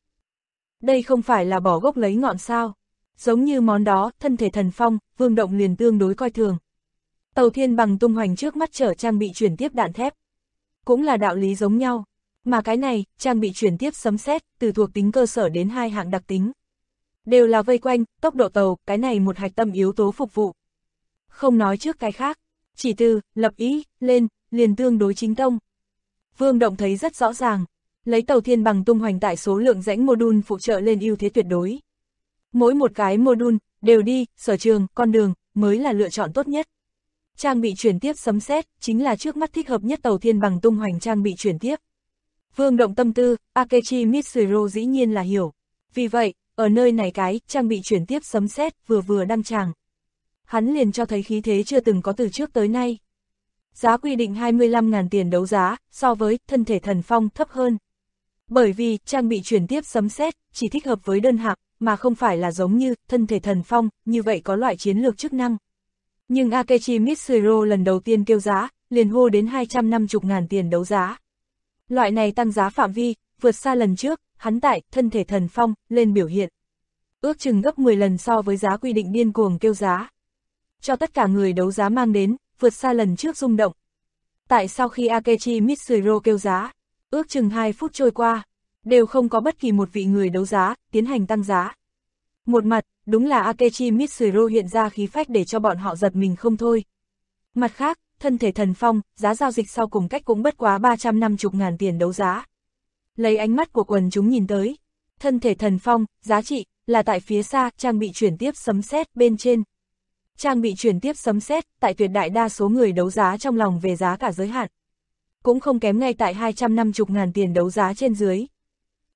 Đây không phải là bỏ gốc lấy ngọn sao? Giống như món đó, thân thể thần phong, Vương Động liền tương đối coi thường. Tàu thiên bằng tung hoành trước mắt chở trang bị chuyển tiếp đạn thép. Cũng là đạo lý giống nhau. Mà cái này, trang bị chuyển tiếp sấm sét, từ thuộc tính cơ sở đến hai hạng đặc tính. Đều là vây quanh, tốc độ tàu, cái này một hạch tâm yếu tố phục vụ. Không nói trước cái khác, chỉ từ, lập ý, lên, liền tương đối chính tông. Vương Động thấy rất rõ ràng, lấy tàu thiên bằng tung hoành tại số lượng rãnh module phụ trợ lên ưu thế tuyệt đối. Mỗi một cái module, đều đi, sở trường, con đường, mới là lựa chọn tốt nhất. Trang bị chuyển tiếp sấm sét chính là trước mắt thích hợp nhất tàu thiên bằng tung hoành trang bị chuyển tiếp. Vương Động tâm tư, Akechi Mitsuhiro dĩ nhiên là hiểu. Vì vậy, ở nơi này cái trang bị chuyển tiếp sấm sét vừa đăng tràng. Hắn liền cho thấy khí thế chưa từng có từ trước tới nay. Giá quy định 25.000 tiền đấu giá, so với thân thể thần phong thấp hơn. Bởi vì trang bị chuyển tiếp sấm sét chỉ thích hợp với đơn hạng, mà không phải là giống như thân thể thần phong, như vậy có loại chiến lược chức năng. Nhưng Akechi Mitsuhiro lần đầu tiên kêu giá, liền hô đến 250.000 tiền đấu giá. Loại này tăng giá phạm vi, vượt xa lần trước, hắn tại thân thể thần phong lên biểu hiện. Ước chừng gấp 10 lần so với giá quy định điên cuồng kêu giá. Cho tất cả người đấu giá mang đến, vượt xa lần trước rung động. Tại sau khi Akechi Mitsuhiro kêu giá, ước chừng 2 phút trôi qua, đều không có bất kỳ một vị người đấu giá tiến hành tăng giá. Một mặt, đúng là Akechi Mitsuhiro hiện ra khí phách để cho bọn họ giật mình không thôi. Mặt khác, thân thể thần phong, giá giao dịch sau cùng cách cũng bất quá 350.000 tiền đấu giá. Lấy ánh mắt của quần chúng nhìn tới, thân thể thần phong, giá trị, là tại phía xa, trang bị chuyển tiếp sấm sét bên trên. Trang bị chuyển tiếp sấm sét, tại tuyệt đại đa số người đấu giá trong lòng về giá cả giới hạn. Cũng không kém ngay tại 250.000 tiền đấu giá trên dưới.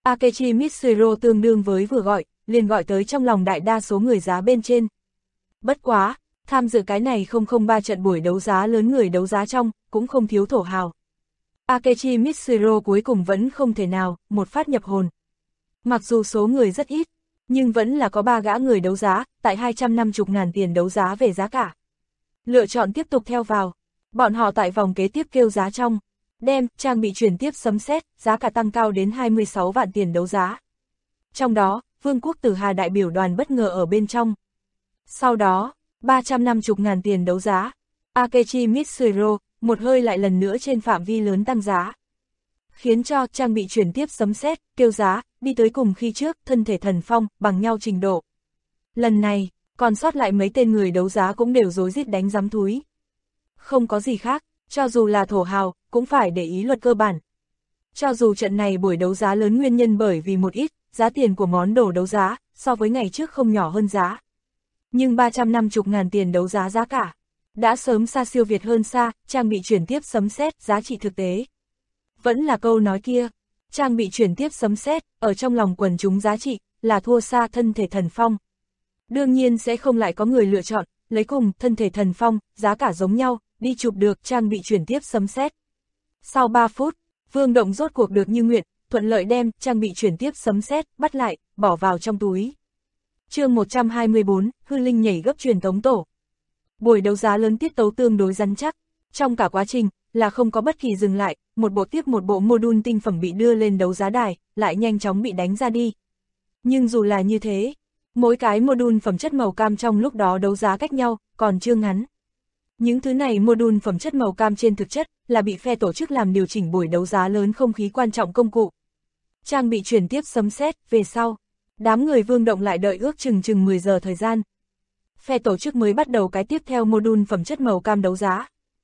Akechi Mitsuro tương đương với vừa gọi, liền gọi tới trong lòng đại đa số người giá bên trên. Bất quá, tham dự cái này 003 trận buổi đấu giá lớn người đấu giá trong, cũng không thiếu thổ hào. Akechi Mitsuro cuối cùng vẫn không thể nào, một phát nhập hồn. Mặc dù số người rất ít, nhưng vẫn là có 3 gã người đấu giá, tại 250.000 tiền đấu giá về giá cả. Lựa chọn tiếp tục theo vào, bọn họ tại vòng kế tiếp kêu giá trong, đem trang bị chuyển tiếp sấm sét, giá cả tăng cao đến 26 vạn tiền đấu giá. Trong đó, Vương quốc Tử Hà đại biểu đoàn bất ngờ ở bên trong. Sau đó, 350.000 tiền đấu giá, Akechi Mitsuro, một hơi lại lần nữa trên phạm vi lớn tăng giá. Khiến cho trang bị chuyển tiếp sấm sét, kêu giá, đi tới cùng khi trước, thân thể thần phong, bằng nhau trình độ. Lần này, còn sót lại mấy tên người đấu giá cũng đều rối rít đánh giám thúi. Không có gì khác, cho dù là thổ hào, cũng phải để ý luật cơ bản. Cho dù trận này buổi đấu giá lớn nguyên nhân bởi vì một ít, giá tiền của món đồ đấu giá, so với ngày trước không nhỏ hơn giá. Nhưng 350.000 tiền đấu giá giá cả, đã sớm xa siêu việt hơn xa, trang bị chuyển tiếp sấm sét giá trị thực tế. Vẫn là câu nói kia, trang bị chuyển tiếp sấm sét ở trong lòng quần chúng giá trị, là thua xa thân thể thần phong. Đương nhiên sẽ không lại có người lựa chọn, lấy cùng thân thể thần phong, giá cả giống nhau, đi chụp được trang bị chuyển tiếp sấm sét. Sau 3 phút, Vương Động rốt cuộc được như nguyện, thuận lợi đem trang bị chuyển tiếp sấm sét bắt lại, bỏ vào trong túi. Chương 124, hư linh nhảy gấp truyền tống tổ. Buổi đấu giá lớn tiết tấu tương đối rắn chắc, trong cả quá trình là không có bất kỳ dừng lại, một bộ tiếp một bộ module tinh phẩm bị đưa lên đấu giá đài, lại nhanh chóng bị đánh ra đi. Nhưng dù là như thế, mỗi cái module phẩm chất màu cam trong lúc đó đấu giá cách nhau, còn chưa ngắn. Những thứ này module phẩm chất màu cam trên thực chất là bị phe tổ chức làm điều chỉnh buổi đấu giá lớn không khí quan trọng công cụ. Trang bị chuyển tiếp sấm sét về sau, đám người Vương Động lại đợi ước chừng 10 giờ thời gian. Phe tổ chức mới bắt đầu cái tiếp theo module phẩm chất màu cam đấu giá.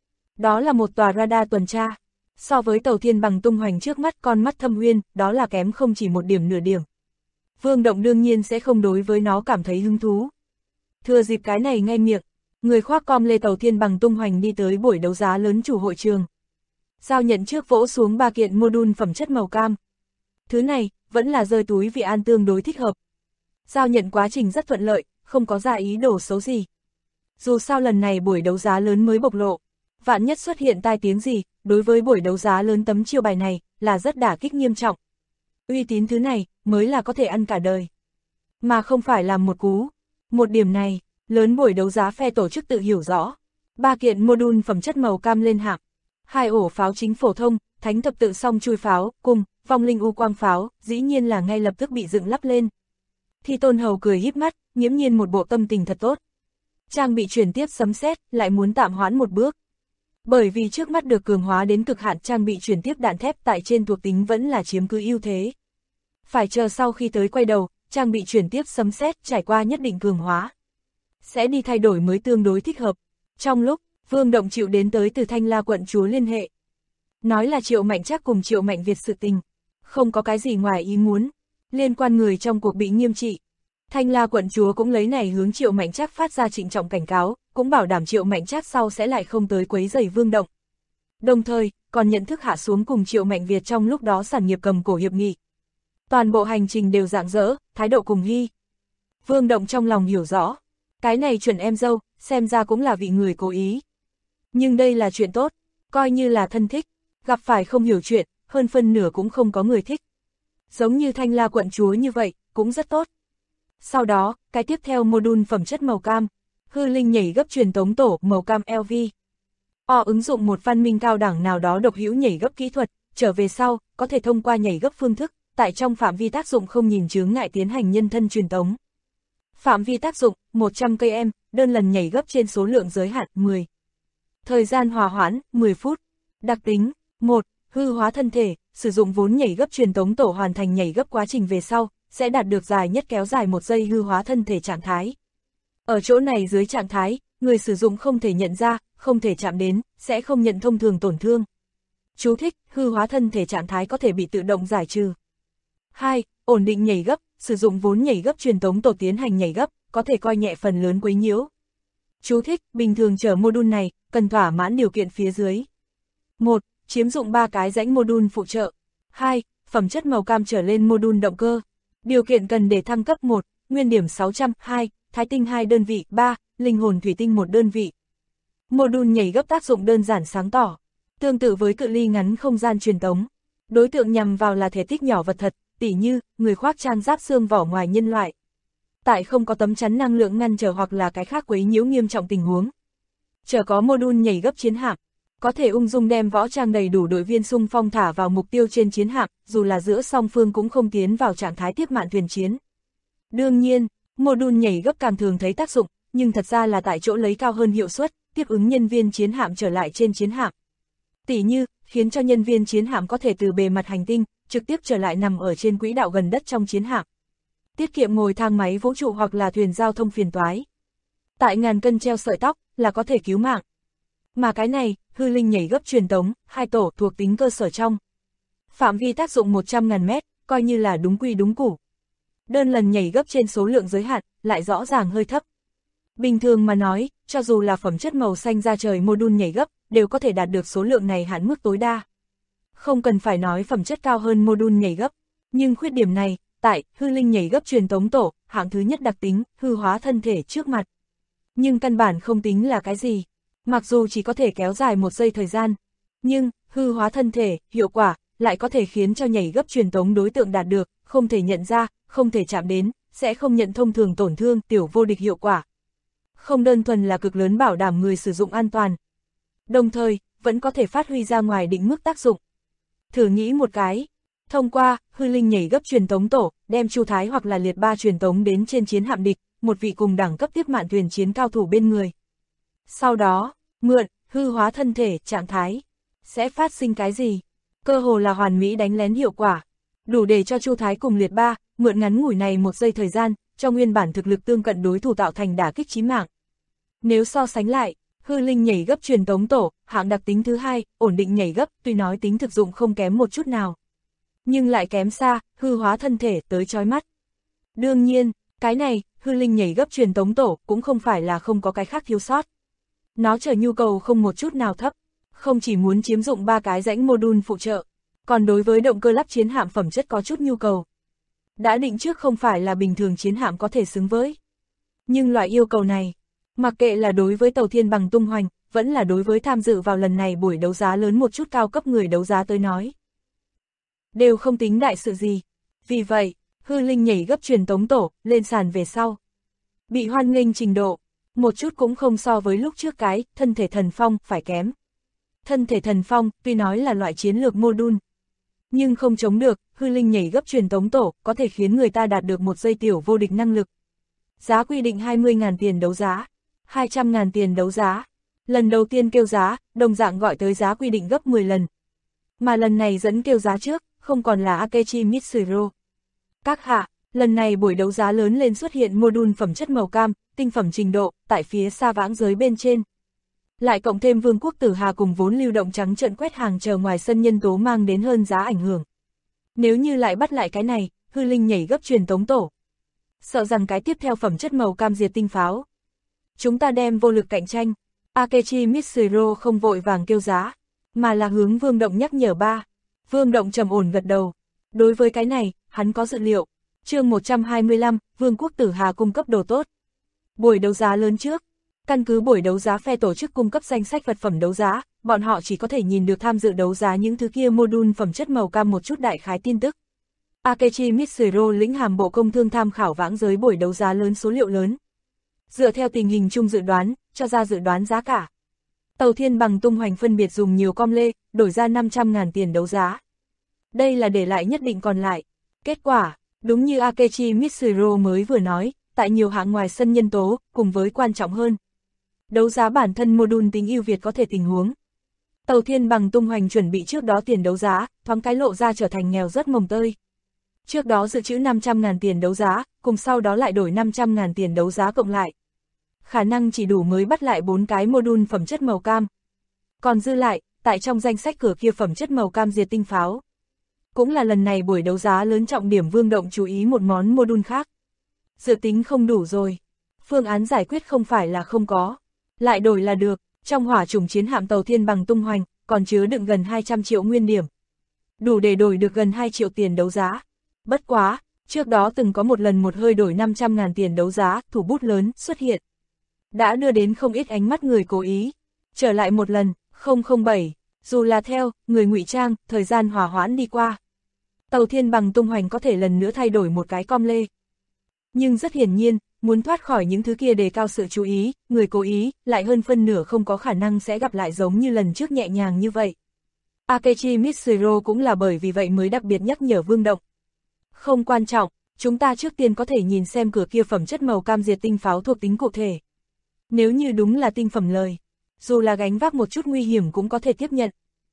Đó là một tòa radar tuần tra. So với tàu thiên bằng tung hoành trước mắt con mắt thâm uyên, đó là kém không chỉ một điểm nửa điểm. Vương Động đương nhiên sẽ không đối với nó cảm thấy hứng thú. Thừa dịp cái này ngay miệng, người khoác com lê tàu thiên bằng tung hoành đi tới buổi đấu giá lớn chủ hội trường. Giao nhận trước vỗ xuống 3 kiện module phẩm chất màu cam. Thứ này, vẫn là rơi túi vị an tương đối thích hợp. Giao nhận quá trình rất thuận lợi, không có ra ý đồ xấu gì. Dù sao lần này buổi đấu giá lớn mới bộc lộ, vạn nhất xuất hiện tai tiếng gì, đối với buổi đấu giá lớn tấm chiêu bài này, là rất đả kích nghiêm trọng. Uy tín thứ này, mới là có thể ăn cả đời. Mà không phải làm một cú. Một điểm này, lớn buổi đấu giá phe tổ chức tự hiểu rõ. 3 kiện module phẩm chất màu cam lên hạng. 2 ổ pháo chính phổ thông, thánh thập tự song chui pháo, cùng vong linh u quang pháo, dĩ nhiên là ngay lập tức bị dựng lắp lên. Thi Tôn Hầu cười híp mắt, nghiễm nhiên một bộ tâm tình thật tốt. Trang bị chuyển tiếp sấm sét lại muốn tạm hoãn một bước. Bởi vì trước mắt được cường hóa đến cực hạn trang bị chuyển tiếp đạn thép tại trên thuộc tính vẫn là chiếm cứ ưu thế. Phải chờ sau khi tới quay đầu, trang bị chuyển tiếp sấm sét trải qua nhất định cường hóa. Sẽ đi thay đổi mới tương đối thích hợp. Trong lúc, Vương Động chịu đến tới từ Thanh La quận chúa liên hệ. Nói là Triệu Mạnh Trác cùng Triệu Mạnh Việt sự tình. Không có cái gì ngoài ý muốn. Liên quan người trong cuộc bị nghiêm trị. Thanh La quận chúa cũng lấy này hướng Triệu Mạnh Trác phát ra trịnh trọng cảnh cáo, cũng bảo đảm Triệu Mạnh Trác sau sẽ lại không tới quấy rầy Vương Động. Đồng thời, còn nhận thức hạ xuống cùng Triệu Mạnh Việt trong lúc đó sản nghiệp cầm cổ hiệp nghị. Toàn bộ hành trình đều rạng rỡ, thái độ cùng hy. Vương Động trong lòng hiểu rõ, cái này chuẩn em dâu, xem ra cũng là vị người cố ý. Nhưng đây là chuyện tốt, coi như là thân thích, gặp phải không hiểu chuyện, hơn phân nửa cũng không có người thích. Giống như Thanh La quận chúa như vậy, cũng rất tốt. Sau đó, cái tiếp theo module phẩm chất màu cam, hư linh nhảy gấp truyền tống tổ màu cam LV. Ứng dụng một văn minh cao đẳng nào đó độc hữu nhảy gấp kỹ thuật, trở về sau, có thể thông qua nhảy gấp phương thức, tại trong phạm vi tác dụng không nhìn chướng ngại tiến hành nhân thân truyền tống. Phạm vi tác dụng, 100 km, đơn lần nhảy gấp trên số lượng giới hạn 10. Thời gian hòa hoãn, 10 phút. Đặc tính, 1. Hư hóa thân thể, sử dụng vốn nhảy gấp truyền tống tổ hoàn thành nhảy gấp quá trình về sau, sẽ đạt được dài nhất kéo dài 1 giây hư hóa thân thể trạng thái. Ở chỗ này dưới trạng thái, người sử dụng không thể nhận ra, không thể chạm đến, sẽ không nhận thông thường tổn thương. Chú thích, hư hóa thân thể trạng thái có thể bị tự động giải trừ. 2. Ổn định nhảy gấp, sử dụng vốn nhảy gấp truyền tống tổ tiến hành nhảy gấp, có thể coi nhẹ phần lớn quấy nhiễu. Chú thích, bình thường chở module này, cần thỏa mãn điều kiện phía dưới. 1. Chiếm dụng 3 cái rãnh module phụ trợ. 2. phẩm chất màu cam trở lên module động cơ. Điều kiện cần để thăng cấp 1, nguyên điểm 600, 2, thái tinh 2 đơn vị, 3, linh hồn thủy tinh 1 đơn vị. Module nhảy gấp tác dụng đơn giản sáng tỏ, tương tự với cự ly ngắn không gian truyền tống. Đối tượng nhằm vào là thể tích nhỏ vật thật, tỉ như người khoác trang giáp xương vỏ ngoài nhân loại. Tại không có tấm chắn năng lượng ngăn trở hoặc là cái khác quấy nhiễu nghiêm trọng tình huống. Chờ có module nhảy gấp chiến hạm, có thể ung dung đem võ trang đầy đủ đội viên xung phong thả vào mục tiêu trên chiến hạm, dù là giữa song phương cũng không tiến vào trạng thái tiếp mạn thuyền chiến. Đương nhiên, module nhảy gấp càng thường thấy tác dụng, nhưng thật ra là tại chỗ lấy cao hơn hiệu suất, tiếp ứng nhân viên chiến hạm trở lại trên chiến hạm. Tỉ như, khiến cho nhân viên chiến hạm có thể từ bề mặt hành tinh, trực tiếp trở lại nằm ở trên quỹ đạo gần đất trong chiến hạm. Tiết kiệm ngồi thang máy vũ trụ hoặc là thuyền giao thông phiền toái. Tại ngàn cân treo sợi tóc, là có thể cứu mạng. Mà cái này, hư linh nhảy gấp truyền tống, 2 tổ thuộc tính cơ sở trong. Phạm vi tác dụng 100.000 mét, coi như là đúng quy đúng củ. Đơn lần nhảy gấp trên số lượng giới hạn, lại rõ ràng hơi thấp. Bình thường mà nói, cho dù là phẩm chất màu xanh ra trời module nhảy gấp, đều có thể đạt được số lượng này hạn mức tối đa. Không cần phải nói phẩm chất cao hơn module nhảy gấp, nhưng khuyết điểm này, tại hư linh nhảy gấp truyền tống tổ, hạng thứ nhất đặc tính, hư hóa thân thể trước mặt. Nhưng căn bản không tính là cái gì. Mặc dù chỉ có thể kéo dài 1 giây thời gian, nhưng hư hóa thân thể, hiệu quả, lại có thể khiến cho nhảy gấp truyền tống đối tượng đạt được, không thể nhận ra, không thể chạm đến, sẽ không nhận thông thường tổn thương, tiểu vô địch hiệu quả. Không đơn thuần là cực lớn bảo đảm người sử dụng an toàn. Đồng thời, vẫn có thể phát huy ra ngoài định mức tác dụng. Thử nghĩ một cái, thông qua hư linh nhảy gấp truyền tống tổ, đem Chu Thái hoặc là Liệt Ba truyền tống đến trên chiến hạm địch, một vị cùng đẳng cấp tiếp mạn thuyền chiến cao thủ bên người. Sau đó, mượn hư hóa thân thể trạng thái, sẽ phát sinh cái gì? Cơ hồ là hoàn mỹ đánh lén hiệu quả, đủ để cho Chu Thái cùng Liệt Ba mượn ngắn ngủi này 1 giây thời gian, cho nguyên bản thực lực tương cận đối thủ tạo thành đả kích chí mạng. Nếu so sánh lại, hư linh nhảy gấp truyền tống tổ, hạng đặc tính thứ 2, ổn định nhảy gấp, tuy nói tính thực dụng không kém một chút nào, nhưng lại kém xa hư hóa thân thể tới chói mắt. Đương nhiên, cái này, hư linh nhảy gấp truyền tống tổ cũng không phải là không có cái khác thiếu sót. Nó chờ nhu cầu không một chút nào thấp, không chỉ muốn chiếm dụng 3 cái rãnh module phụ trợ, còn đối với động cơ lắp chiến hạm phẩm chất có chút nhu cầu. Đã định trước không phải là bình thường chiến hạm có thể xứng với. Nhưng loại yêu cầu này, mặc kệ là đối với tàu thiên bằng tung hoành, vẫn là đối với tham dự vào lần này buổi đấu giá lớn một chút cao cấp người đấu giá tới nói, đều không tính đại sự gì. Vì vậy, hư linh nhảy gấp truyền tống tổ, lên sàn về sau. Bị hoan nghênh trình độ, một chút cũng không so với lúc trước cái, thân thể thần phong, phải kém. Thân thể thần phong, tuy nói là loại chiến lược module, nhưng không chống được, hư linh nhảy gấp truyền tống tổ, có thể khiến người ta đạt được 1 giây tiểu vô địch năng lực. Giá quy định 20.000 tiền đấu giá, 200.000 tiền đấu giá. Lần đầu tiên kêu giá, đồng dạng gọi tới giá quy định gấp 10 lần. Mà lần này dẫn kêu giá trước, không còn là Akechi Mitsuru. Các hạ, lần này buổi đấu giá lớn lên xuất hiện module phẩm chất màu cam, tinh phẩm trình độ, tại phía xa vãng giới bên trên. Lại cộng thêm Vương quốc Tử Hà cùng vốn lưu động trắng trợn quét hàng chờ ngoài sân nhân tố mang đến hơn giá ảnh hưởng. Nếu như lại bắt lại cái này, hư linh nhảy gấp truyền tống tổ, sợ rằng cái tiếp theo phẩm chất màu cam diệt tinh pháo. Chúng ta đem vô lực cạnh tranh. Akechi Mitsuru không vội vàng kêu giá, mà là hướng Vương Động nhắc nhở ba. Vương Động trầm ổn gật đầu. Đối với cái này, hắn có dự liệu. Chương 125, Vương quốc Tử Hà cung cấp đồ tốt. Buổi đấu giá lớn trước, căn cứ buổi đấu giá phe tổ chức cung cấp danh sách vật phẩm đấu giá, bọn họ chỉ có thể nhìn được tham dự đấu giá những thứ kia module phẩm chất màu cam một chút đại khái tin tức. Akechi Mitsuru lĩnh hàm Bộ Công Thương tham khảo vãng giới buổi đấu giá lớn số liệu lớn. Dựa theo tình hình chung dự đoán, cho ra dự đoán giá cả. Tàu thiên bằng tung hoành phân biệt dùng nhiều com lê, đổi ra 500.000 tiền đấu giá. Đây là để lại nhất định còn lại. Kết quả, đúng như Akechi Mitsuru mới vừa nói, tại nhiều hạng ngoài sân nhân tố, cùng với quan trọng hơn, đấu giá bản thân module tính ưu việt có thể tình huống. Tàu thiên bằng tung hoành chuẩn bị trước đó tiền đấu giá, thoáng cái lộ ra trở thành nghèo rất mồng tơi. Trước đó dự trữ 500.000 tiền đấu giá, cùng sau đó lại đổi 500.000 tiền đấu giá cộng lại. Khả năng chỉ đủ mới bắt lại 4 cái module phẩm chất màu cam. Còn dư lại, tại trong danh sách cửa kia phẩm chất màu cam diệt tinh pháo. Cũng là lần này buổi đấu giá lớn trọng điểm Vương Động chú ý một món module khác. Dự tính không đủ rồi. Phương án giải quyết không phải là không có. Lại đổi là được, trong hỏa chủng chiến hạm tàu thiên bằng tung hoành, còn chứa đựng gần 200 triệu nguyên điểm. đủ để đổi được gần 2 triệu tiền đấu giá. Bất quá, trước đó từng có một lần một hơi đổi 500.000 tiền đấu giá, thủ bút lớn, xuất hiện. Đã đưa đến không ít ánh mắt người cố ý. Trở lại một lần, 007, dù là theo, người ngụy trang, thời gian hòa hoãn đi qua. Tàu Thiên Bằng tung hoành có thể lần nữa thay đổi một cái com lê. Nhưng rất hiển nhiên, muốn thoát khỏi những thứ kia đề cao sự chú ý, người cố ý, lại hơn phân nửa không có khả năng sẽ gặp lại giống như lần trước nhẹ nhàng như vậy. Akechi Mitsuhiro cũng là bởi vì vậy mới đặc biệt nhắc nhở Vương Động. Không quan trọng, chúng ta trước tiên có thể nhìn xem cửa kia phẩm chất màu cam diệt tinh pháo thuộc tính cụ thể. Nếu như đúng là tinh phẩm lời, dù là gánh vác một chút nguy hiểm cũng có thể tiếp nhận.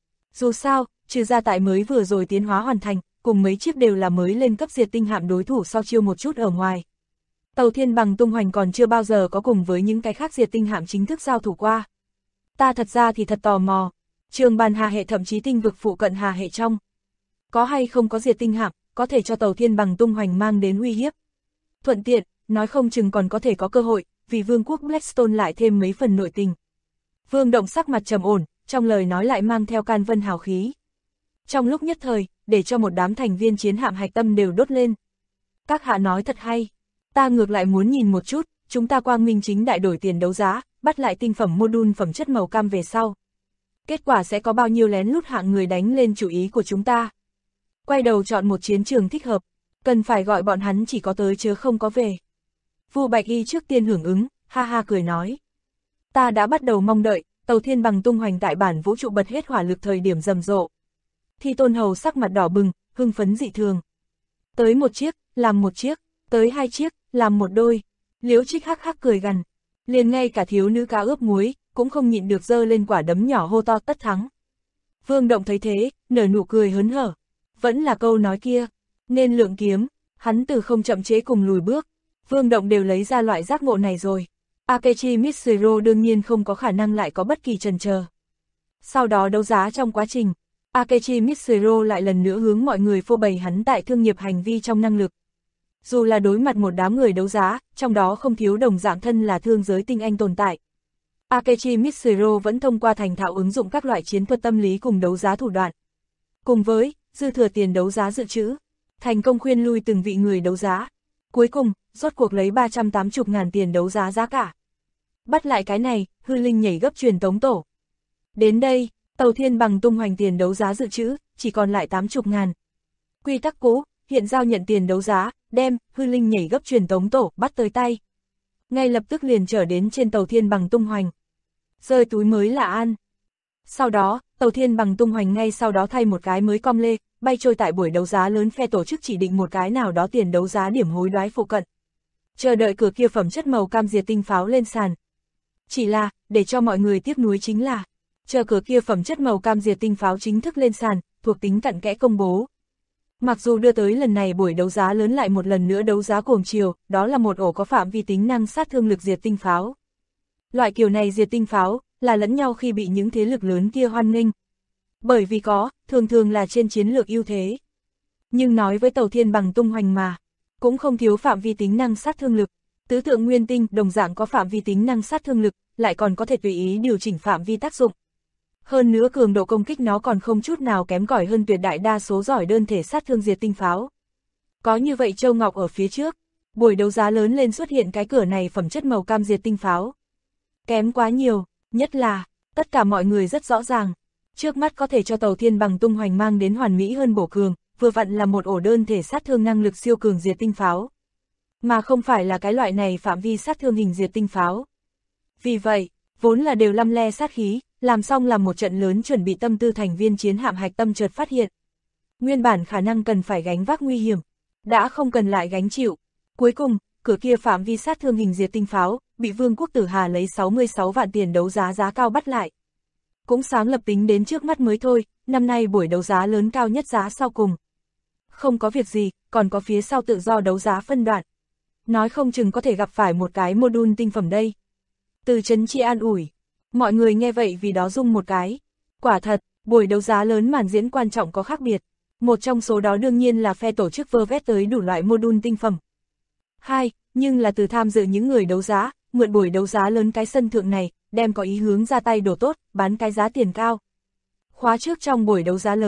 Dù sao, trừ ra tại mới vừa rồi tiến hóa hoàn thành, cùng mấy chiếc đều là mới lên cấp diệt tinh hạm đối thủ sau chiêu một chút ở ngoài. Tàu Thiên Bằng tung hoành còn chưa bao giờ có cùng với những cái khác diệt tinh hạm chính thức giao thủ qua. Ta thật ra thì thật tò mò, Trường Bàn Hà hệ thậm chí tinh vực phụ cận Hà hệ trong, có hay không có diệt tinh hạm, có thể cho Tàu Thiên Bằng tung hoành mang đến uy hiếp. Thuận tiện, nói không chừng còn có thể có cơ hội, vì vương quốc Blackstone lại thêm mấy phần nội tình. Vương Động sắc mặt trầm ổn, trong lời nói lại mang theo can vân hào khí. Trong lúc nhất thời, để cho một đám thành viên chiến hạm hạch tâm đều đốt lên. Các hạ nói thật hay, ta ngược lại muốn nhìn một chút, chúng ta quang minh chính đại đổi tiền đấu giá, bắt lại tinh phẩm module phẩm chất màu cam về sau. Kết quả sẽ có bao nhiêu lén lút hạng người đánh lên chủ ý của chúng ta. Quay đầu chọn một chiến trường thích hợp, cần phải gọi bọn hắn chỉ có tới chứ không có về. Vu Bạch Y trước tiên hưởng ứng, ha ha cười nói. Ta đã bắt đầu mong đợi, Tàu Thiên Bằng tung hoành tại bản vũ trụ bật hết hỏa lực thời điểm rầm rộ. Thi Tôn Hầu sắc mặt đỏ bừng, hưng phấn dị thường. Tới một chiếc, làm một chiếc, tới 2 chiếc, làm một đôi. Liễu Trích hắc hắc cười gằn. Liền ngay cả thiếu nữ cá ướp muối, cũng không nhịn được giơ lên quả đấm nhỏ hô to tất thắng. Vương Động thấy thế, nở nụ cười hớn hở. Vẫn là câu nói kia, nên lượng kiếm, hắn từ không chậm chế cùng lùi bước. Vương Động đều lấy ra loại giác ngộ này rồi. Akechi Mitsuhiro đương nhiên không có khả năng lại có bất kỳ chần chờ. Sau đó đấu giá trong quá trình, Akechi Mitsuhiro lại lần nữa hướng mọi người phô bày hắn tại thương nghiệp hành vi trong năng lực. Dù là đối mặt một đám người đấu giá, trong đó không thiếu đồng dạng thân là thương giới tinh anh tồn tại. Akechi Mitsuhiro vẫn thông qua thành thạo ứng dụng các loại chiến thuật tâm lý cùng đấu giá thủ đoạn. Cùng với dư thừa tiền đấu giá dự trữ, thành công khuyên lui từng vị người đấu giá. Cuối cùng, rốt cuộc lấy 380.000 tiền đấu giá giá cả. Bắt lại cái này, hư linh nhảy gấp truyền tống tổ. Đến đây, Tàu Thiên Bằng tung hoành tiền đấu giá dự trữ, chỉ còn lại 80.000. Quy tắc cũ, hiện giao nhận tiền đấu giá, đem, hư linh nhảy gấp truyền tống tổ, bắt tới tay. Ngay lập tức liền trở đến trên Tàu Thiên Bằng tung hoành. Rơi túi mới là an. Sau đó, Tàu Thiên Bằng tung hoành ngay sau đó thay một cái mới com lê, bay trôi tại buổi đấu giá lớn phe tổ chức chỉ định một cái nào đó tiền đấu giá điểm hối đoái phụ cận. Chờ đợi cửa kia phẩm chất màu cam diệt tinh pháo lên sàn. Chỉ là, để cho mọi người tiếc nuối chính là, chờ cửa kia phẩm chất màu cam diệt tinh pháo chính thức lên sàn, thuộc tính cặn kẽ công bố. Mặc dù đưa tới lần này buổi đấu giá lớn lại một lần nữa đấu giá cuồng chiều, đó là một ổ có phạm vi tính năng sát thương lực diệt tinh pháo. Loại kiểu này diệt tinh pháo, là lẫn nhau khi bị những thế lực lớn kia hoan nghênh. Bởi vì có, thường thường là trên chiến lược ưu thế. Nhưng nói với Tàu Thiên Bằng tung hoành mà, cũng không thiếu phạm vi tính năng sát thương lực. Tứ tượng nguyên tinh đồng dạng có phạm vi tính năng sát thương lực, lại còn có thể tùy ý điều chỉnh phạm vi tác dụng. Hơn nữa cường độ công kích nó còn không chút nào kém cỏi hơn tuyệt đại đa số giỏi đơn thể sát thương diệt tinh pháo. Có như vậy Châu Ngọc ở phía trước, buổi đấu giá lớn lên xuất hiện cái cửa này phẩm chất màu cam diệt tinh pháo. Kém quá nhiều, nhất là, tất cả mọi người rất rõ ràng. Trước mắt có thể cho Tàu Thiên Bằng tung hoành mang đến hoàn mỹ hơn bổ cường, vừa vặn là một ổ đơn thể sát thương năng lực siêu cường diệt tinh pháo. Mà không phải là cái loại này phạm vi sát thương hình diệt tinh pháo. Vì vậy, vốn là đều lăm le sát khí, làm xong làm một trận lớn chuẩn bị tâm tư thành viên chiến hạm hạch tâm chợt phát hiện. Nguyên bản khả năng cần phải gánh vác nguy hiểm, đã không cần lại gánh chịu. Cuối cùng, cửa kia phạm vi sát thương hình diệt tinh pháo, bị Vương quốc Tử Hà lấy 66 vạn tiền đấu giá giá cao bắt lại. Cũng sáng lập tính đến trước mắt mới thôi, năm nay buổi đấu giá lớn cao nhất giá sau cùng. Không có việc gì, còn có phía sau tự do đấu giá phân đoạn. Nói không chừng có thể gặp phải một cái module tinh phẩm đây. Từ Trấn Chi an ủi, mọi người nghe vậy vì đó rung một cái. Quả thật, buổi đấu giá lớn màn diễn quan trọng có khác biệt. Một trong số đó đương nhiên là phe tổ chức vơ vét tới đủ loại module tinh phẩm. Hai, nhưng là từ tham dự những người đấu giá, mượn buổi đấu giá lớn cái sân thượng này, đem có ý hướng ra tay đổ tốt, bán cái giá tiền cao. Khóa trước trong buổi đấu giá lớn, tại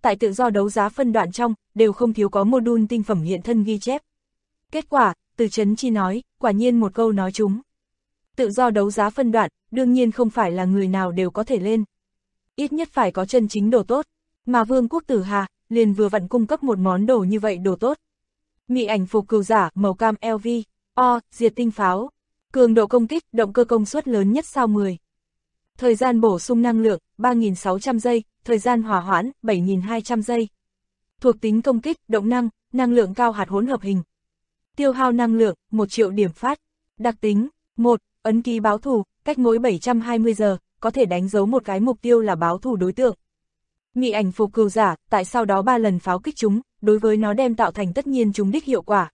tại tự do đấu giá phân đoạn trong, đều không thiếu có module tinh phẩm hiện thân ghi chép. Kết quả, Từ Chấn Chi nói, quả nhiên một câu nói trúng. Tự do đấu giá phân đoạn, đương nhiên không phải là người nào đều có thể lên. Ít nhất phải có chân chính đồ tốt, mà Vương Quốc Tử Hà, liền vừa vặn cung cấp một món đồ như vậy đồ tốt. Mị ảnh phục cừu giả, màu cam LV, diệt tinh pháo. Cường độ công kích, động cơ công suất lớn nhất sao 10. Thời gian bổ sung năng lượng, 3.600 giây, thời gian hỏa hoãn, 7.200 giây. Thuộc tính công kích, động năng, năng lượng cao hạt hỗn hợp hình. Tiêu hao năng lượng, 1 triệu điểm phát. Đặc tính, 1. Ấn ký báo thù, cách mỗi 720 giờ, có thể đánh dấu một cái mục tiêu là báo thù đối tượng. Mị ảnh phục cừu giả, tại sau đó 3 lần pháo kích chúng, đối với nó đem tạo thành tất nhiên trúng đích hiệu quả.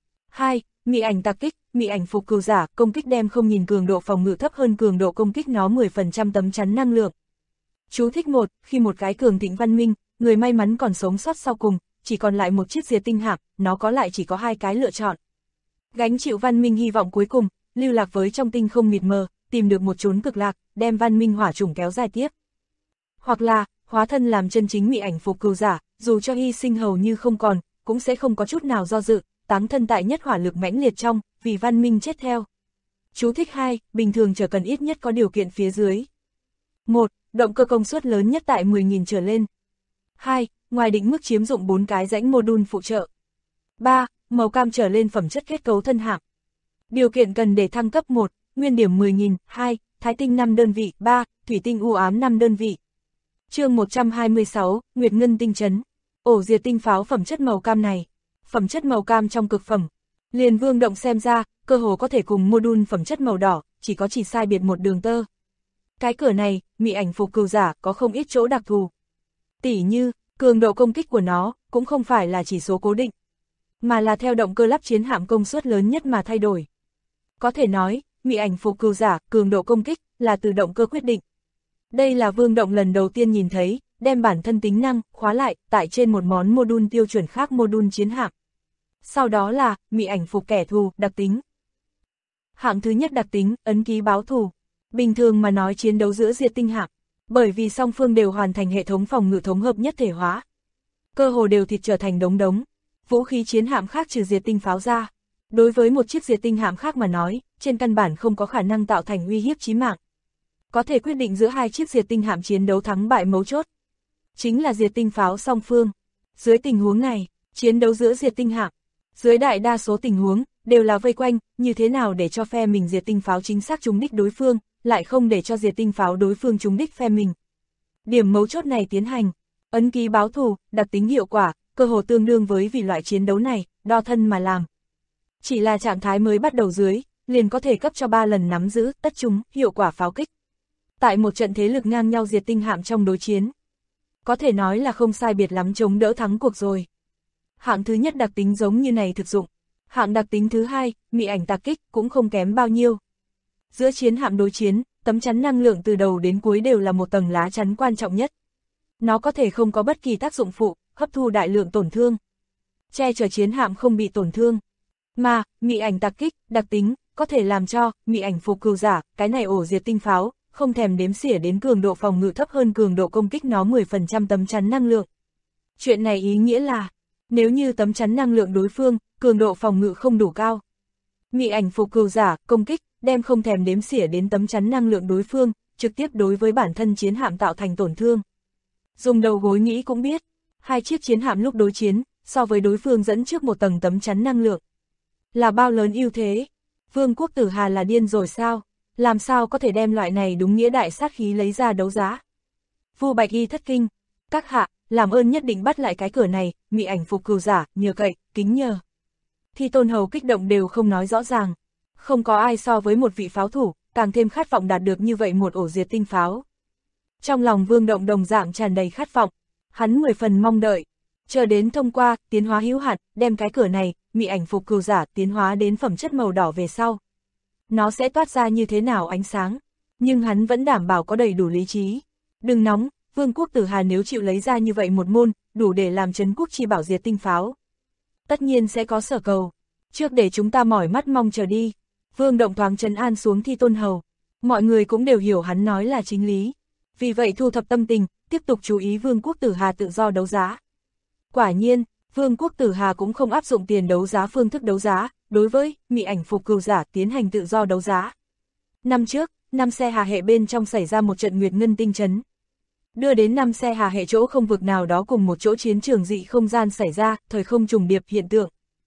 2. Mị ảnh tạc kích, mị ảnh phục cừu giả, công kích đem không nhìn cường độ phòng ngự thấp hơn cường độ công kích nó 10% tấm chắn năng lượng. Chú thích 1, khi một cái cường thịnh văn minh, người may mắn còn sống sót sau cùng, chỉ còn lại một chiếc diệt tinh hạm, nó có lại chỉ có 2 cái lựa chọn. Gánh chịu văn minh hy vọng cuối cùng, lưu lạc với trong tinh không mịt mờ, tìm được một chốn cực lạc, đem văn minh hỏa chủng kéo dài tiếp. Hoặc là, hóa thân làm chân chính mị ảnh phục cừu giả, dù cho hy sinh hầu như không còn, cũng sẽ không có chút nào do dự, táng thân tại nhất hỏa lực mãnh liệt trong, vì văn minh chết theo. Chú thích 2, bình thường chỉ cần ít nhất có điều kiện phía dưới. 1. Động cơ công suất lớn nhất tại 10.000 trở lên. 2. Ngoài định mức chiếm dụng 4 cái rãnh module phụ trợ. 3. Màu cam trở lên phẩm chất kết cấu thân hạm. Điều kiện cần để thăng cấp 1, nguyên điểm 10.000, 2, thái tinh 5 đơn vị, 3, thủy tinh u ám 5 đơn vị. Chương 126, Nguyệt Ngân tinh trấn. Ổ diệt tinh pháo phẩm chất màu cam này. Phẩm chất màu cam trong cực phẩm. Liền Vương Động xem ra, cơ hồ có thể cùng module phẩm chất màu đỏ, chỉ sai biệt một đường tơ. Cái cửa này, mị ảnh phục cừu giả có không ít chỗ đặc thù. Tỉ như, cường độ công kích của nó, cũng không phải là chỉ số cố định, mà là theo động cơ lắp chiến hạm công suất lớn nhất mà thay đổi. Có thể nói, mị ảnh phục cừu giả, cường độ công kích, là từ động cơ quyết định. Đây là Vương Động lần đầu tiên nhìn thấy, đem bản thân tính năng, khóa lại, tại trên một món module tiêu chuẩn khác module chiến hạm. Sau đó là, mị ảnh phục kẻ thù, đặc tính. Hạng thứ nhất đặc tính, ấn ký báo thù. Bình thường mà nói chiến đấu giữa diệt tinh hạm, bởi vì song phương đều hoàn thành hệ thống phòng ngự thống hợp nhất thể hóa. Cơ hồ đều thịt trở thành đống đống. Vũ khí chiến hạm khác trừ diệt tinh pháo ra. Đối với một chiếc diệt tinh hạm khác mà nói, trên căn bản không có khả năng tạo thành uy hiếp chí mạng. Có thể quyết định giữa hai chiếc diệt tinh hạm chiến đấu thắng bại mấu chốt. Chính là diệt tinh pháo song phương. Dưới tình huống này, chiến đấu giữa diệt tinh hạm, dưới đại đa số tình huống, đều là vây quanh, như thế nào để cho phe mình diệt tinh pháo chính xác trúng đích đối phương, lại không để cho diệt tinh pháo đối phương trúng đích phe mình. Điểm mấu chốt này tiến hành, ấn ký báo thù, đặc tính hiệu quả, cơ hồ tương đương với vì loại chiến đấu này, đo thân mà làm. Chỉ là trạng thái mới bắt đầu dưới, liền có thể cấp cho 3 lần nắm giữ, tất trúng, hiệu quả pháo kích. Tại một trận thế lực ngang nhau diệt tinh hạm trong đối chiến, có thể nói là không sai biệt lắm chống đỡ thắng cuộc rồi. Hạng thứ nhất đặc tính giống như này thực dụng. Hạng đặc tính thứ hai, mị ảnh tạc kích, cũng không kém bao nhiêu. Giữa chiến hạm đối chiến, tấm chắn năng lượng từ đầu đến cuối đều là một tầng lá chắn quan trọng nhất. Nó có thể không có bất kỳ tác dụng phụ, hấp thu đại lượng tổn thương, che chở chiến hạm không bị tổn thương. Mà, mị ảnh tạc kích, đặc tính, có thể làm cho, mị ảnh phục cừu giả, cái này ổ diệt tinh pháo, không thèm đếm xỉa đến cường độ phòng ngự thấp hơn cường độ công kích nó 10% tấm chắn năng lượng. Chuyện này ý nghĩa là, nếu như tấm chắn năng lượng đối phương, cường độ phòng ngự không đủ cao, mị ảnh phục cừu giả, công kích, đem không thèm đếm xỉa đến tấm chắn năng lượng đối phương, trực tiếp đối với bản thân chiến hạm tạo thành tổn thương. Dùng đầu gối nghĩ cũng biết, hai chiếc chiến hạm lúc đối chiến, so với đối phương dẫn trước một tầng tấm chắn năng lượng, là bao lớn ưu thế. Vương quốc Tử Hà là điên rồi sao? Làm sao có thể đem loại này đúng nghĩa đại sát khí lấy ra đấu giá? Vu Bạch Y thất kinh, các hạ, làm ơn nhất định bắt lại cái cửa này, mị ảnh phục cừu giả, nhờ cậy, kính nhờ. Thi Tôn Hầu kích động đều không nói rõ ràng. Không có ai so với một vị pháo thủ, càng thêm khát vọng đạt được như vậy một ổ diệt tinh pháo. Trong lòng Vương Động đồng dạng tràn đầy khát vọng, hắn 10 phần mong đợi, chờ đến thông qua, tiến hóa hữu hạn, đem cái cửa này, mị ảnh phục cừu giả tiến hóa đến phẩm chất màu đỏ về sau. Nó sẽ toát ra như thế nào ánh sáng, nhưng hắn vẫn đảm bảo có đầy đủ lý trí. Đừng nóng, Vương quốc Tử Hà nếu chịu lấy ra như vậy một môn, đủ để làm trấn quốc chi bảo diệt tinh pháo. Tất nhiên sẽ có sở cầu, trước để chúng ta mỏi mắt mong chờ đi. Vương Động thoáng trấn an xuống Thi Tôn Hầu, mọi người cũng đều hiểu hắn nói là chính lý. Vì vậy thu thập tâm tình, tiếp tục chú ý Vương quốc Tử Hà tự do đấu giá. Quả nhiên, Vương quốc Tử Hà cũng không áp dụng tiền đấu giá phương thức đấu giá, đối với mị ảnh phục cừu giả tiến hành tự do đấu giá. Năm trước, 5 xe hà hệ bên trong xảy ra một trận nguyệt ngân tinh chấn. Đưa đến 5 xe hà hệ chỗ không vực nào đó cùng một chỗ chiến trường dị không gian xảy ra, thời không trùng điệp hiện tượng.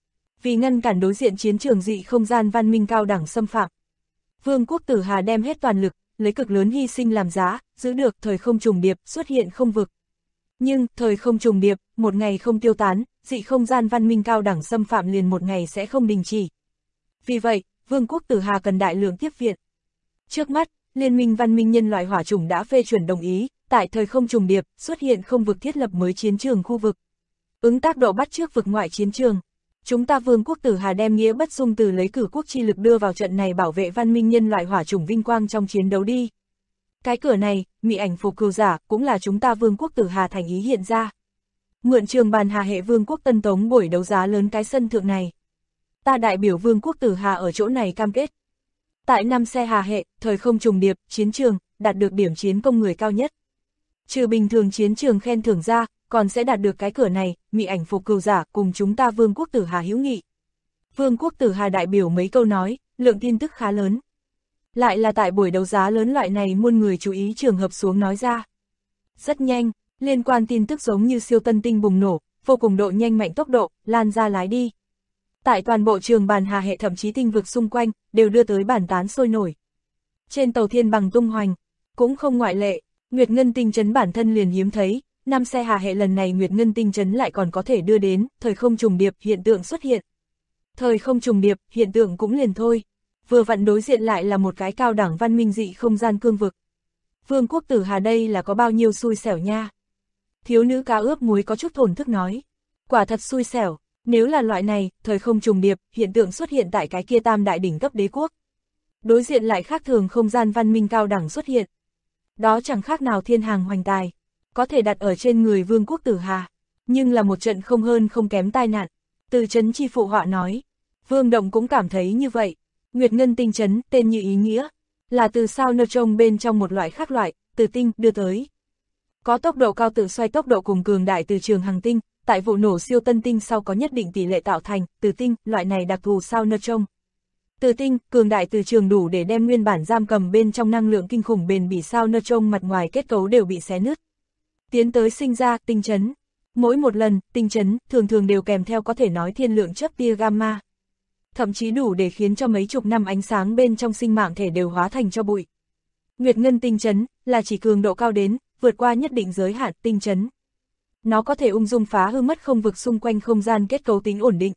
Vì ngăn cản đối diện chiến trường dị không gian văn minh cao đẳng xâm phạm, Vương quốc Tử Hà đem hết toàn lực, lấy cực lớn hy sinh làm giá, giữ được thời không trùng điệp xuất hiện không vực. Nhưng, thời không trùng điệp, một ngày không tiêu tán, dị không gian văn minh cao đẳng xâm phạm liền một ngày sẽ không đình chỉ. Vì vậy, Vương quốc Tử Hà cần đại lượng tiếp viện. Trước mắt, Liên minh văn minh nhân loại hỏa chủng đã phê chuẩn đồng ý, tại thời không trùng điệp, xuất hiện không vực thiết lập mới chiến trường khu vực. Ứng tác độ bắt trước vực ngoại chiến trường. Chúng ta Vương quốc Tử Hà đem nghĩa bất dung từ lấy cử quốc chi lực đưa vào trận này bảo vệ văn minh nhân loại hỏa chủng vinh quang trong chiến đấu đi. Cái cửa này, mị ảnh phục cừu giả, cũng là chúng ta Vương quốc Tử Hà thành ý hiện ra. Mượn trường bàn Hà hệ Vương quốc Tân Tống buổi đấu giá lớn cái sân thượng này. Ta đại biểu Vương quốc Tử Hà ở chỗ này cam kết. Tại 5 xe Hà hệ, thời không trùng điệp, chiến trường, đạt được điểm chiến công người cao nhất. Trừ bình thường chiến trường khen thưởng ra, còn sẽ đạt được cái cửa này, mị ảnh phục cừu giả cùng chúng ta Vương quốc Tử Hà hữu nghị. Vương quốc Tử Hà đại biểu mấy câu nói, lượng tin tức khá lớn. Lại là tại buổi đấu giá lớn loại này muôn người chú ý trường hợp xuống nói ra. Rất nhanh, liên quan tin tức giống như siêu tân tinh bùng nổ, vô cùng độ nhanh mạnh tốc độ, lan ra lái đi. Tại toàn bộ trường bàn Hà hệ thậm chí tinh vực xung quanh, đều đưa tới bản tán sôi nổi. Trên tàu thiên bằng tung hoành, cũng không ngoại lệ, Nguyệt Ngân tinh chấn bản thân liền hiếm thấy, 5 xe Hà hệ lần này Nguyệt Ngân tinh chấn lại còn có thể đưa đến, thời không trùng điệp hiện tượng xuất hiện. Thời không trùng điệp, hiện tượng cũng liền thôi. Vừa vặn đối diện lại là một cái cao đẳng văn minh dị không gian cương vực. Vương quốc Tử Hà đây là có bao nhiêu xui xẻo nha. Thiếu nữ cá ướp muối có chút thổn thức nói. Quả thật xui xẻo, nếu là loại này, thời không trùng điệp, hiện tượng xuất hiện tại cái kia tam đại đỉnh cấp đế quốc. Đối diện lại khác thường không gian văn minh cao đẳng xuất hiện. Đó chẳng khác nào thiên hàng hoành tài, có thể đặt ở trên người Vương quốc Tử Hà. Nhưng là một trận không hơn không kém tai nạn. Từ Trấn Chi phụ họa nói. Vương Động cũng cảm thấy như vậy. Nguyệt Ngân tinh chấn, tên như ý nghĩa, là từ sao neutron bên trong một loại khác loại, từ tinh, đưa tới. Có tốc độ cao tự xoay tốc độ cùng cường đại từ trường hành tinh, tại vụ nổ siêu tân tinh sau có nhất định tỷ lệ tạo thành, từ tinh, loại này đặc thù sao neutron. Từ tinh, cường đại từ trường đủ để đem nguyên bản giam cầm bên trong năng lượng kinh khủng bền bỉ sao neutron mặt ngoài kết cấu đều bị xé nứt. Tiến tới sinh ra, tinh chấn. Mỗi một lần, tinh chấn, thường thường đều kèm theo có thể nói thiên lượng chớp tia gamma. Thậm chí đủ để khiến cho mấy chục năm ánh sáng bên trong sinh mạng thể đều hóa thành cho bụi. Nguyệt Ngân tinh chấn, là chỉ cường độ cao đến, vượt qua nhất định giới hạn tinh chấn. Nó có thể ung dung phá hư mất không vực xung quanh không gian kết cấu tính ổn định.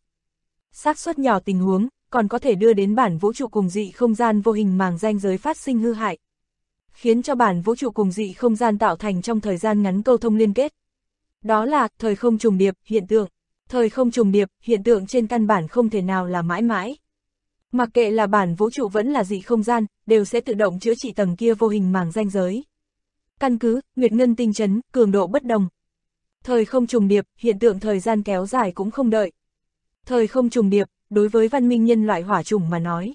Xác suất nhỏ tình huống, còn có thể đưa đến bản vũ trụ cùng dị không gian vô hình màng ranh giới phát sinh hư hại. Khiến cho bản vũ trụ cùng dị không gian tạo thành trong thời gian ngắn câu thông liên kết. Đó là thời không trùng điệp, hiện tượng. Thời không trùng điệp, hiện tượng trên căn bản không thể nào là mãi mãi. Mặc kệ là bản vũ trụ vẫn là dị không gian, đều sẽ tự động chữa trị tầng kia vô hình màng ranh giới. Căn cứ, Nguyệt Ngân tinh chấn, cường độ bất đồng. Thời không trùng điệp, hiện tượng thời gian kéo dài cũng không đợi. Thời không trùng điệp, đối với văn minh nhân loại hỏa chủng mà nói,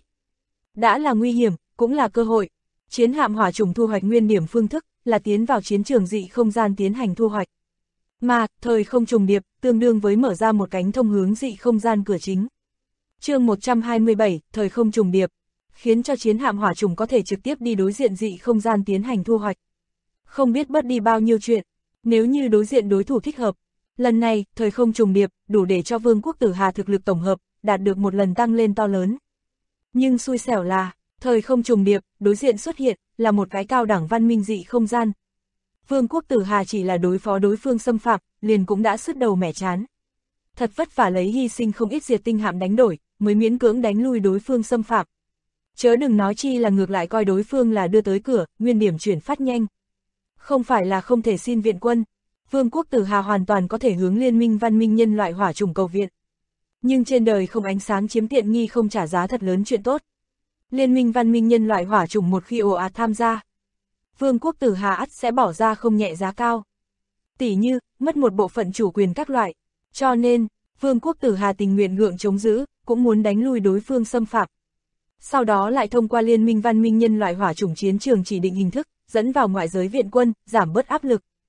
đã là nguy hiểm, cũng là cơ hội. Chiến hạm hỏa chủng thu hoạch nguyên điểm phương thức, là tiến vào chiến trường dị không gian tiến hành thu hoạch. Mà, thời không trùng điệp, tương đương với mở ra một cánh thông hướng dị không gian cửa chính. Chương 127, thời không trùng điệp, khiến cho chiến hạm hỏa chủng có thể trực tiếp đi đối diện dị không gian tiến hành thu hoạch. Không biết bớt đi bao nhiêu chuyện, nếu như đối diện đối thủ thích hợp. Lần này, thời không trùng điệp, đủ để cho Vương quốc Tử Hà thực lực tổng hợp, đạt được một lần tăng lên to lớn. Nhưng xui xẻo là, thời không trùng điệp, đối diện xuất hiện, là một cái cao đẳng văn minh dị không gian. Vương quốc Tử Hà chỉ là đối phó đối phương xâm phạm, liền cũng đã sứt đầu mẻ chán. Thật vất vả lấy hy sinh không ít diệt tinh hạm đánh đổi, mới miễn cưỡng đánh lui đối phương xâm phạm. Chớ đừng nói chi là ngược lại coi đối phương là đưa tới cửa, nguyên điểm chuyển phát nhanh. Không phải là không thể xin viện quân, Vương quốc Tử Hà hoàn toàn có thể hướng liên minh văn minh nhân loại hỏa chủng cầu viện. Nhưng trên đời không ánh sáng chiếm tiện nghi không trả giá thật lớn chuyện tốt. Liên minh văn minh nhân loại hỏa chủng một khi ồ ạt tham gia, Vương quốc Tử Hà ắt sẽ bỏ ra không nhẹ giá cao. Tỉ như, mất một bộ phận chủ quyền các loại. Cho nên, Vương quốc Tử Hà tình nguyện gượng chống giữ, cũng muốn đánh lui đối phương xâm phạm. Sau đó lại thông qua liên minh văn minh nhân loại hỏa chủng chiến trường chỉ định hình thức, dẫn vào ngoại giới viện quân, giảm bớt áp lực.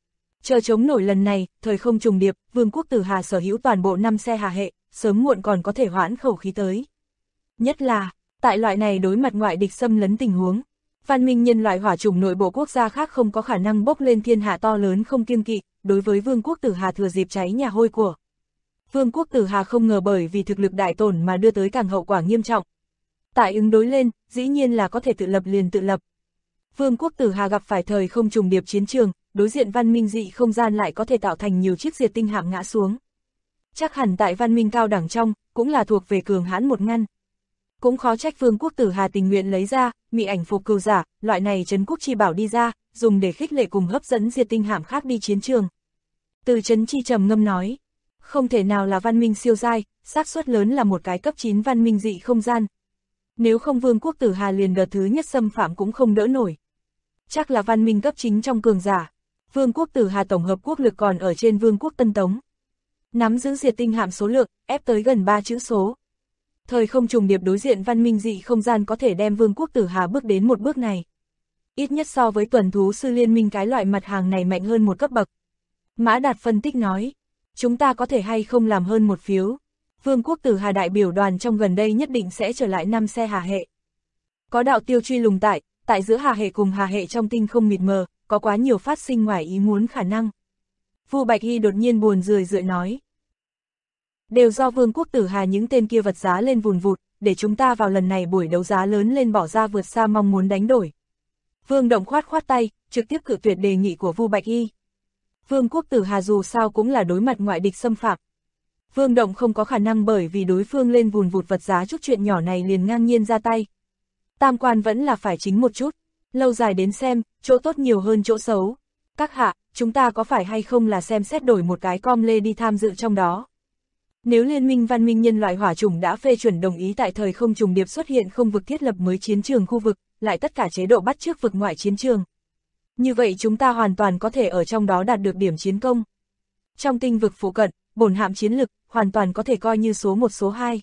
Chờ chống nổi lần này, thời không trùng điệp, Vương quốc Tử Hà sở hữu toàn bộ 5 xe hà hệ, sớm muộn còn có thể hoãn khẩu khí tới. Nhất là, tại loại này đối mặt ngoại địch xâm lấn tình huống, văn minh nhân loại hỏa chủng nội bộ quốc gia khác không có khả năng bốc lên thiên hạ to lớn không kiêng kỵ, đối với Vương quốc Tử Hà thừa dịp cháy nhà hôi của. Vương quốc Tử Hà không ngờ bởi vì thực lực đại tổn mà đưa tới càng hậu quả nghiêm trọng. Tại ứng đối lên, dĩ nhiên là có thể tự lập liền tự lập. Vương quốc Tử Hà gặp phải thời không trùng điệp chiến trường, đối diện văn minh dị không gian lại có thể tạo thành nhiều chiếc diệt tinh hạm ngã xuống. Chắc hẳn tại văn minh cao đẳng trong, cũng là thuộc về cường hãn một ngăn. Cũng khó trách Vương quốc Tử Hà tình nguyện lấy ra, mị ảnh phục cừu giả, loại này trấn quốc chi bảo đi ra, dùng để khích lệ cùng hấp dẫn diệt tinh hạm khác đi chiến trường. Từ Trấn Chi trầm ngâm nói, không thể nào là văn minh siêu giai, xác suất lớn là một cái cấp 9 văn minh dị không gian. Nếu không Vương quốc Tử Hà liền đợt thứ nhất xâm phạm cũng không đỡ nổi. Chắc là văn minh cấp chính trong cường giả. Vương quốc Tử Hà tổng hợp quốc lực còn ở trên Vương quốc Tân Tống. Nắm giữ diệt tinh hạm số lượng, ép tới gần 3 chữ số. Thời không trùng điệp đối diện văn minh dị không gian có thể đem Vương quốc Tử Hà bước đến một bước này. Ít nhất so với tuần thú sư liên minh cái loại mặt hàng này mạnh hơn một cấp bậc. Mã Đạt phân tích nói, chúng ta có thể hay không làm hơn một phiếu. Vương quốc Tử Hà đại biểu đoàn trong gần đây nhất định sẽ trở lại 5 xe hà hệ. Có đạo tiêu truy lùng tại giữa hà hệ cùng hà hệ trong tinh không mịt mờ, có quá nhiều phát sinh ngoài ý muốn khả năng. Vu Bạch Hy đột nhiên buồn rười rượi nói. Đều do Vương quốc Tử Hà những tên kia vật giá lên vùn vụt, để chúng ta vào lần này buổi đấu giá lớn lên bỏ ra vượt xa mong muốn đánh đổi. Vương Động khoát khoát tay, trực tiếp cự tuyệt đề nghị của Vu Bạch Hy. Vương quốc Tử Hà dù sao cũng là đối mặt ngoại địch xâm phạm. Vương Động không có khả năng bởi vì đối phương lên vùn vụt vật giá chút chuyện nhỏ này liền ngang nhiên ra tay. Tam quan vẫn là phải chính một chút, lâu dài đến xem, chỗ tốt nhiều hơn chỗ xấu. Các hạ, chúng ta có phải hay không là xem xét đổi một cái com lê đi tham dự trong đó. Nếu Liên minh văn minh nhân loại hỏa chủng đã phê chuẩn đồng ý tại thời không trùng điệp xuất hiện không vực thiết lập mới chiến trường khu vực, lại tất cả chế độ bắt chước vực ngoại chiến trường. Như vậy chúng ta hoàn toàn có thể ở trong đó đạt được điểm chiến công. Trong tinh vực phụ cận, bổn hạm chiến lực, hoàn toàn có thể coi như số 1 số 2.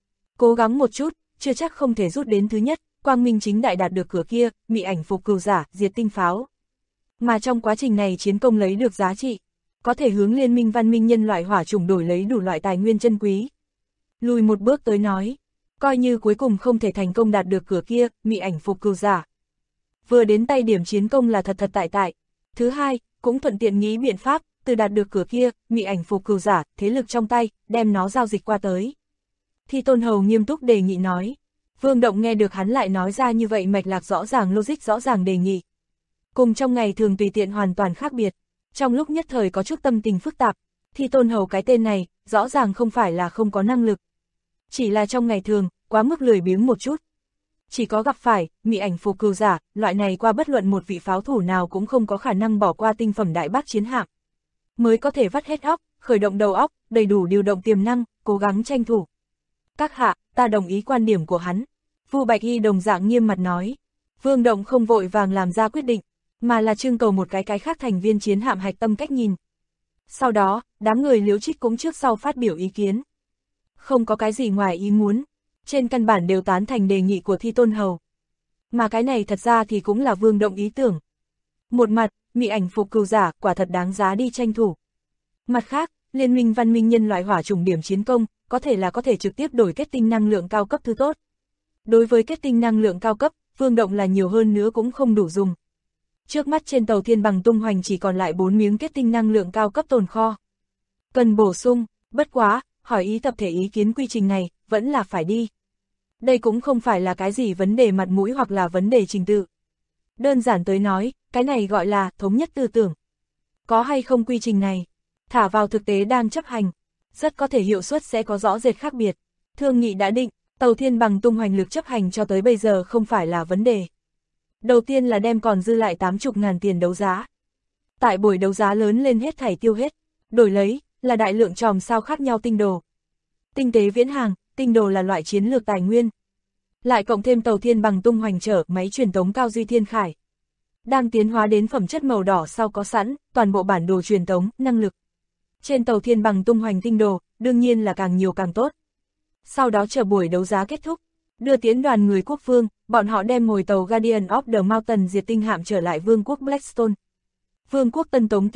Cố gắng một chút, chưa chắc không thể rút đến thứ nhất, quang minh chính đại đạt được cửa kia, mị ảnh phục cừu giả, diệt tinh pháo. Mà trong quá trình này chiến công lấy được giá trị, có thể hướng liên minh văn minh nhân loại hỏa chủng đổi lấy đủ loại tài nguyên chân quý. Lùi một bước tới nói, coi như cuối cùng không thể thành công đạt được cửa kia, mị ảnh phục cừu giả. Vừa đến tay điểm chiến công là thật tại. Thứ hai, cũng thuận tiện nghĩ biện pháp, từ đạt được cửa kia, mị ảnh phục cừu giả, thế lực trong tay, đem nó giao dịch qua tới. Thi Tôn Hầu nghiêm túc đề nghị nói. Vương Động nghe được hắn lại nói ra như vậy mạch lạc rõ ràng logic rõ ràng đề nghị. Cùng trong ngày thường tùy tiện hoàn toàn khác biệt. Trong lúc nhất thời có chút tâm tình phức tạp, Thi Tôn Hầu cái tên này, rõ ràng không phải là không có năng lực. Chỉ là trong ngày thường, quá mức lười biếng một chút. Chỉ có gặp phải, mị ảnh phục cừu giả, loại này qua bất luận một vị pháo thủ nào cũng không có khả năng bỏ qua tinh phẩm đại bác chiến hạm. Mới có thể vắt hết óc, khởi động đầu óc, đầy đủ điều động tiềm năng, cố gắng tranh thủ. Các hạ, ta đồng ý quan điểm của hắn. Vu Bạch Hy đồng dạng nghiêm mặt nói. Vương Động không vội vàng làm ra quyết định, mà là trưng cầu một cái khác thành viên chiến hạm hạch tâm cách nhìn. Sau đó, đám người Liễu Trích cũng trước sau phát biểu ý kiến. Không có cái gì ngoài ý muốn, trên căn bản đều tán thành đề nghị của Thi Tôn Hầu. Mà cái này thật ra thì cũng là Vương Động ý tưởng. Một mặt, mị ảnh phục cừu giả quả thật đáng giá đi tranh thủ. Mặt khác, liên minh văn minh nhân loại hỏa chủng điểm chiến công, có thể trực tiếp đổi kết tinh năng lượng cao cấp thứ tốt. Đối với kết tinh năng lượng cao cấp, Vương Động là nhiều hơn nữa cũng không đủ dùng. Trước mắt trên tàu Thiên Bằng tung hoành chỉ còn lại 4 miếng kết tinh năng lượng cao cấp tồn kho. Cần bổ sung, bất quá, hỏi ý tập thể ý kiến quy trình này, vẫn là phải đi. Đây cũng không phải là cái gì vấn đề mặt mũi hoặc là vấn đề trình tự. Đơn giản tới nói, cái này gọi là thống nhất tư tưởng. Có hay không quy trình này, thả vào thực tế đang chấp hành, rất có thể hiệu suất sẽ có rõ rệt khác biệt. Thương nghị đã định, tàu Thiên Bằng tung hoành lực chấp hành cho tới bây giờ không phải là vấn đề. Đầu tiên là đem còn dư lại 80.000 tiền đấu giá. Tại buổi đấu giá lớn lên hết thảy tiêu hết, đổi lấy là đại lượng chòm sao khác nhau tinh đồ. Tinh tế viễn hàng, tinh đồ là loại chiến lược tài nguyên. Lại cộng thêm tàu Thiên Bằng tung hoành chở máy truyền tống cao duy thiên khải. Đang tiến hóa đến phẩm chất màu đỏ sau có sẵn, toàn bộ bản đồ truyền tống, năng lực. Trên tàu Thiên Bằng tung hoành tinh đồ, đương nhiên là càng nhiều càng tốt. Sau đó chờ buổi đấu giá kết thúc, đưa tiến đoàn người quốc vương, bọn họ đem ngồi tàu Guardian of the Mountain diệt tinh hạm trở lại vương quốc Blackstone. Vương quốc Tân Tống tuy tốt,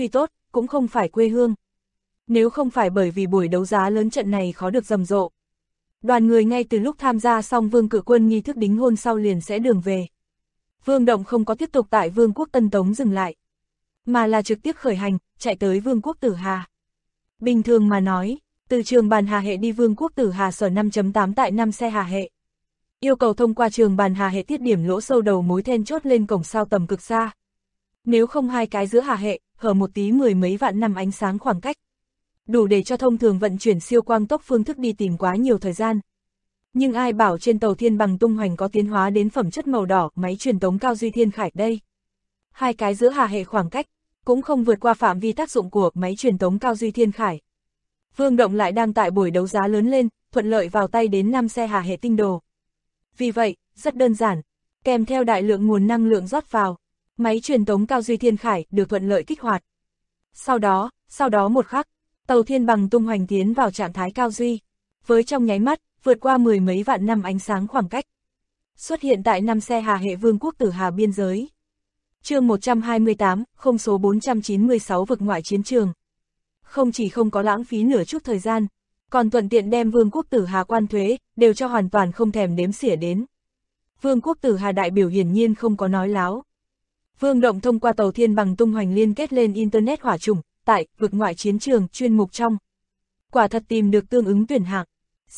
cũng không phải quê hương. Nếu không phải bởi vì buổi đấu giá lớn trận này khó được rầm rộ. Đoàn người ngay từ lúc tham gia xong Vương Cự Quân nghi thức đính hôn sau liền sẽ đường về. Vương Động không có tiếp tục tại Vương quốc Tân Tống dừng lại, mà là trực tiếp khởi hành, chạy tới Vương quốc Tử Hà. Bình thường mà nói, từ trường bàn Hà Hệ đi Vương quốc Tử Hà sở 5.8 tại 5 xe Hà Hệ. Yêu cầu thông qua trường bàn Hà Hệ tiết điểm lỗ sâu đầu mối then chốt lên cổng sao tầm cực xa. Nếu không hai cái giữa Hà Hệ, hở một tí 10 mấy vạn năm ánh sáng khoảng cách. Đủ để cho thông thường vận chuyển siêu quang tốc phương thức đi tìm quá nhiều thời gian. Nhưng ai bảo trên tàu Thiên Bằng tung hoành có tiến hóa đến phẩm chất màu đỏ, máy truyền tống cao duy thiên khải đây. Hai cái giữa Hà Hệ khoảng cách, cũng không vượt qua phạm vi tác dụng của máy truyền tống cao duy thiên khải. Vương Động lại đang tại buổi đấu giá lớn lên, thuận lợi vào tay đến 5 xe Hà Hệ tinh đồ. Vì vậy, rất đơn giản, kèm theo đại lượng nguồn năng lượng rót vào, máy truyền tống cao duy thiên khải được thuận lợi kích hoạt. Sau đó một khắc, tàu Thiên Bằng tung hoành tiến vào trạng thái cao duy, với trong nháy mắt, vượt qua 10 mấy vạn năm ánh sáng khoảng cách. Xuất hiện tại 5 xe Hà Hệ Vương quốc Tử Hà biên giới. Chương 128, không số 496 vực ngoại chiến trường. Không chỉ không có lãng phí nửa chút thời gian, còn thuận tiện đem Vương quốc Tử Hà quan thuế, đều cho hoàn toàn không thèm đếm xỉa đến. Vương quốc Tử Hà đại biểu hiển nhiên không có nói láo. Vương Động thông qua tàu Thiên Bằng tung hoành liên kết lên Internet hỏa trùng, tại vực ngoại chiến trường chuyên mục trong. Quả thật tìm được tương ứng tuyển hạng.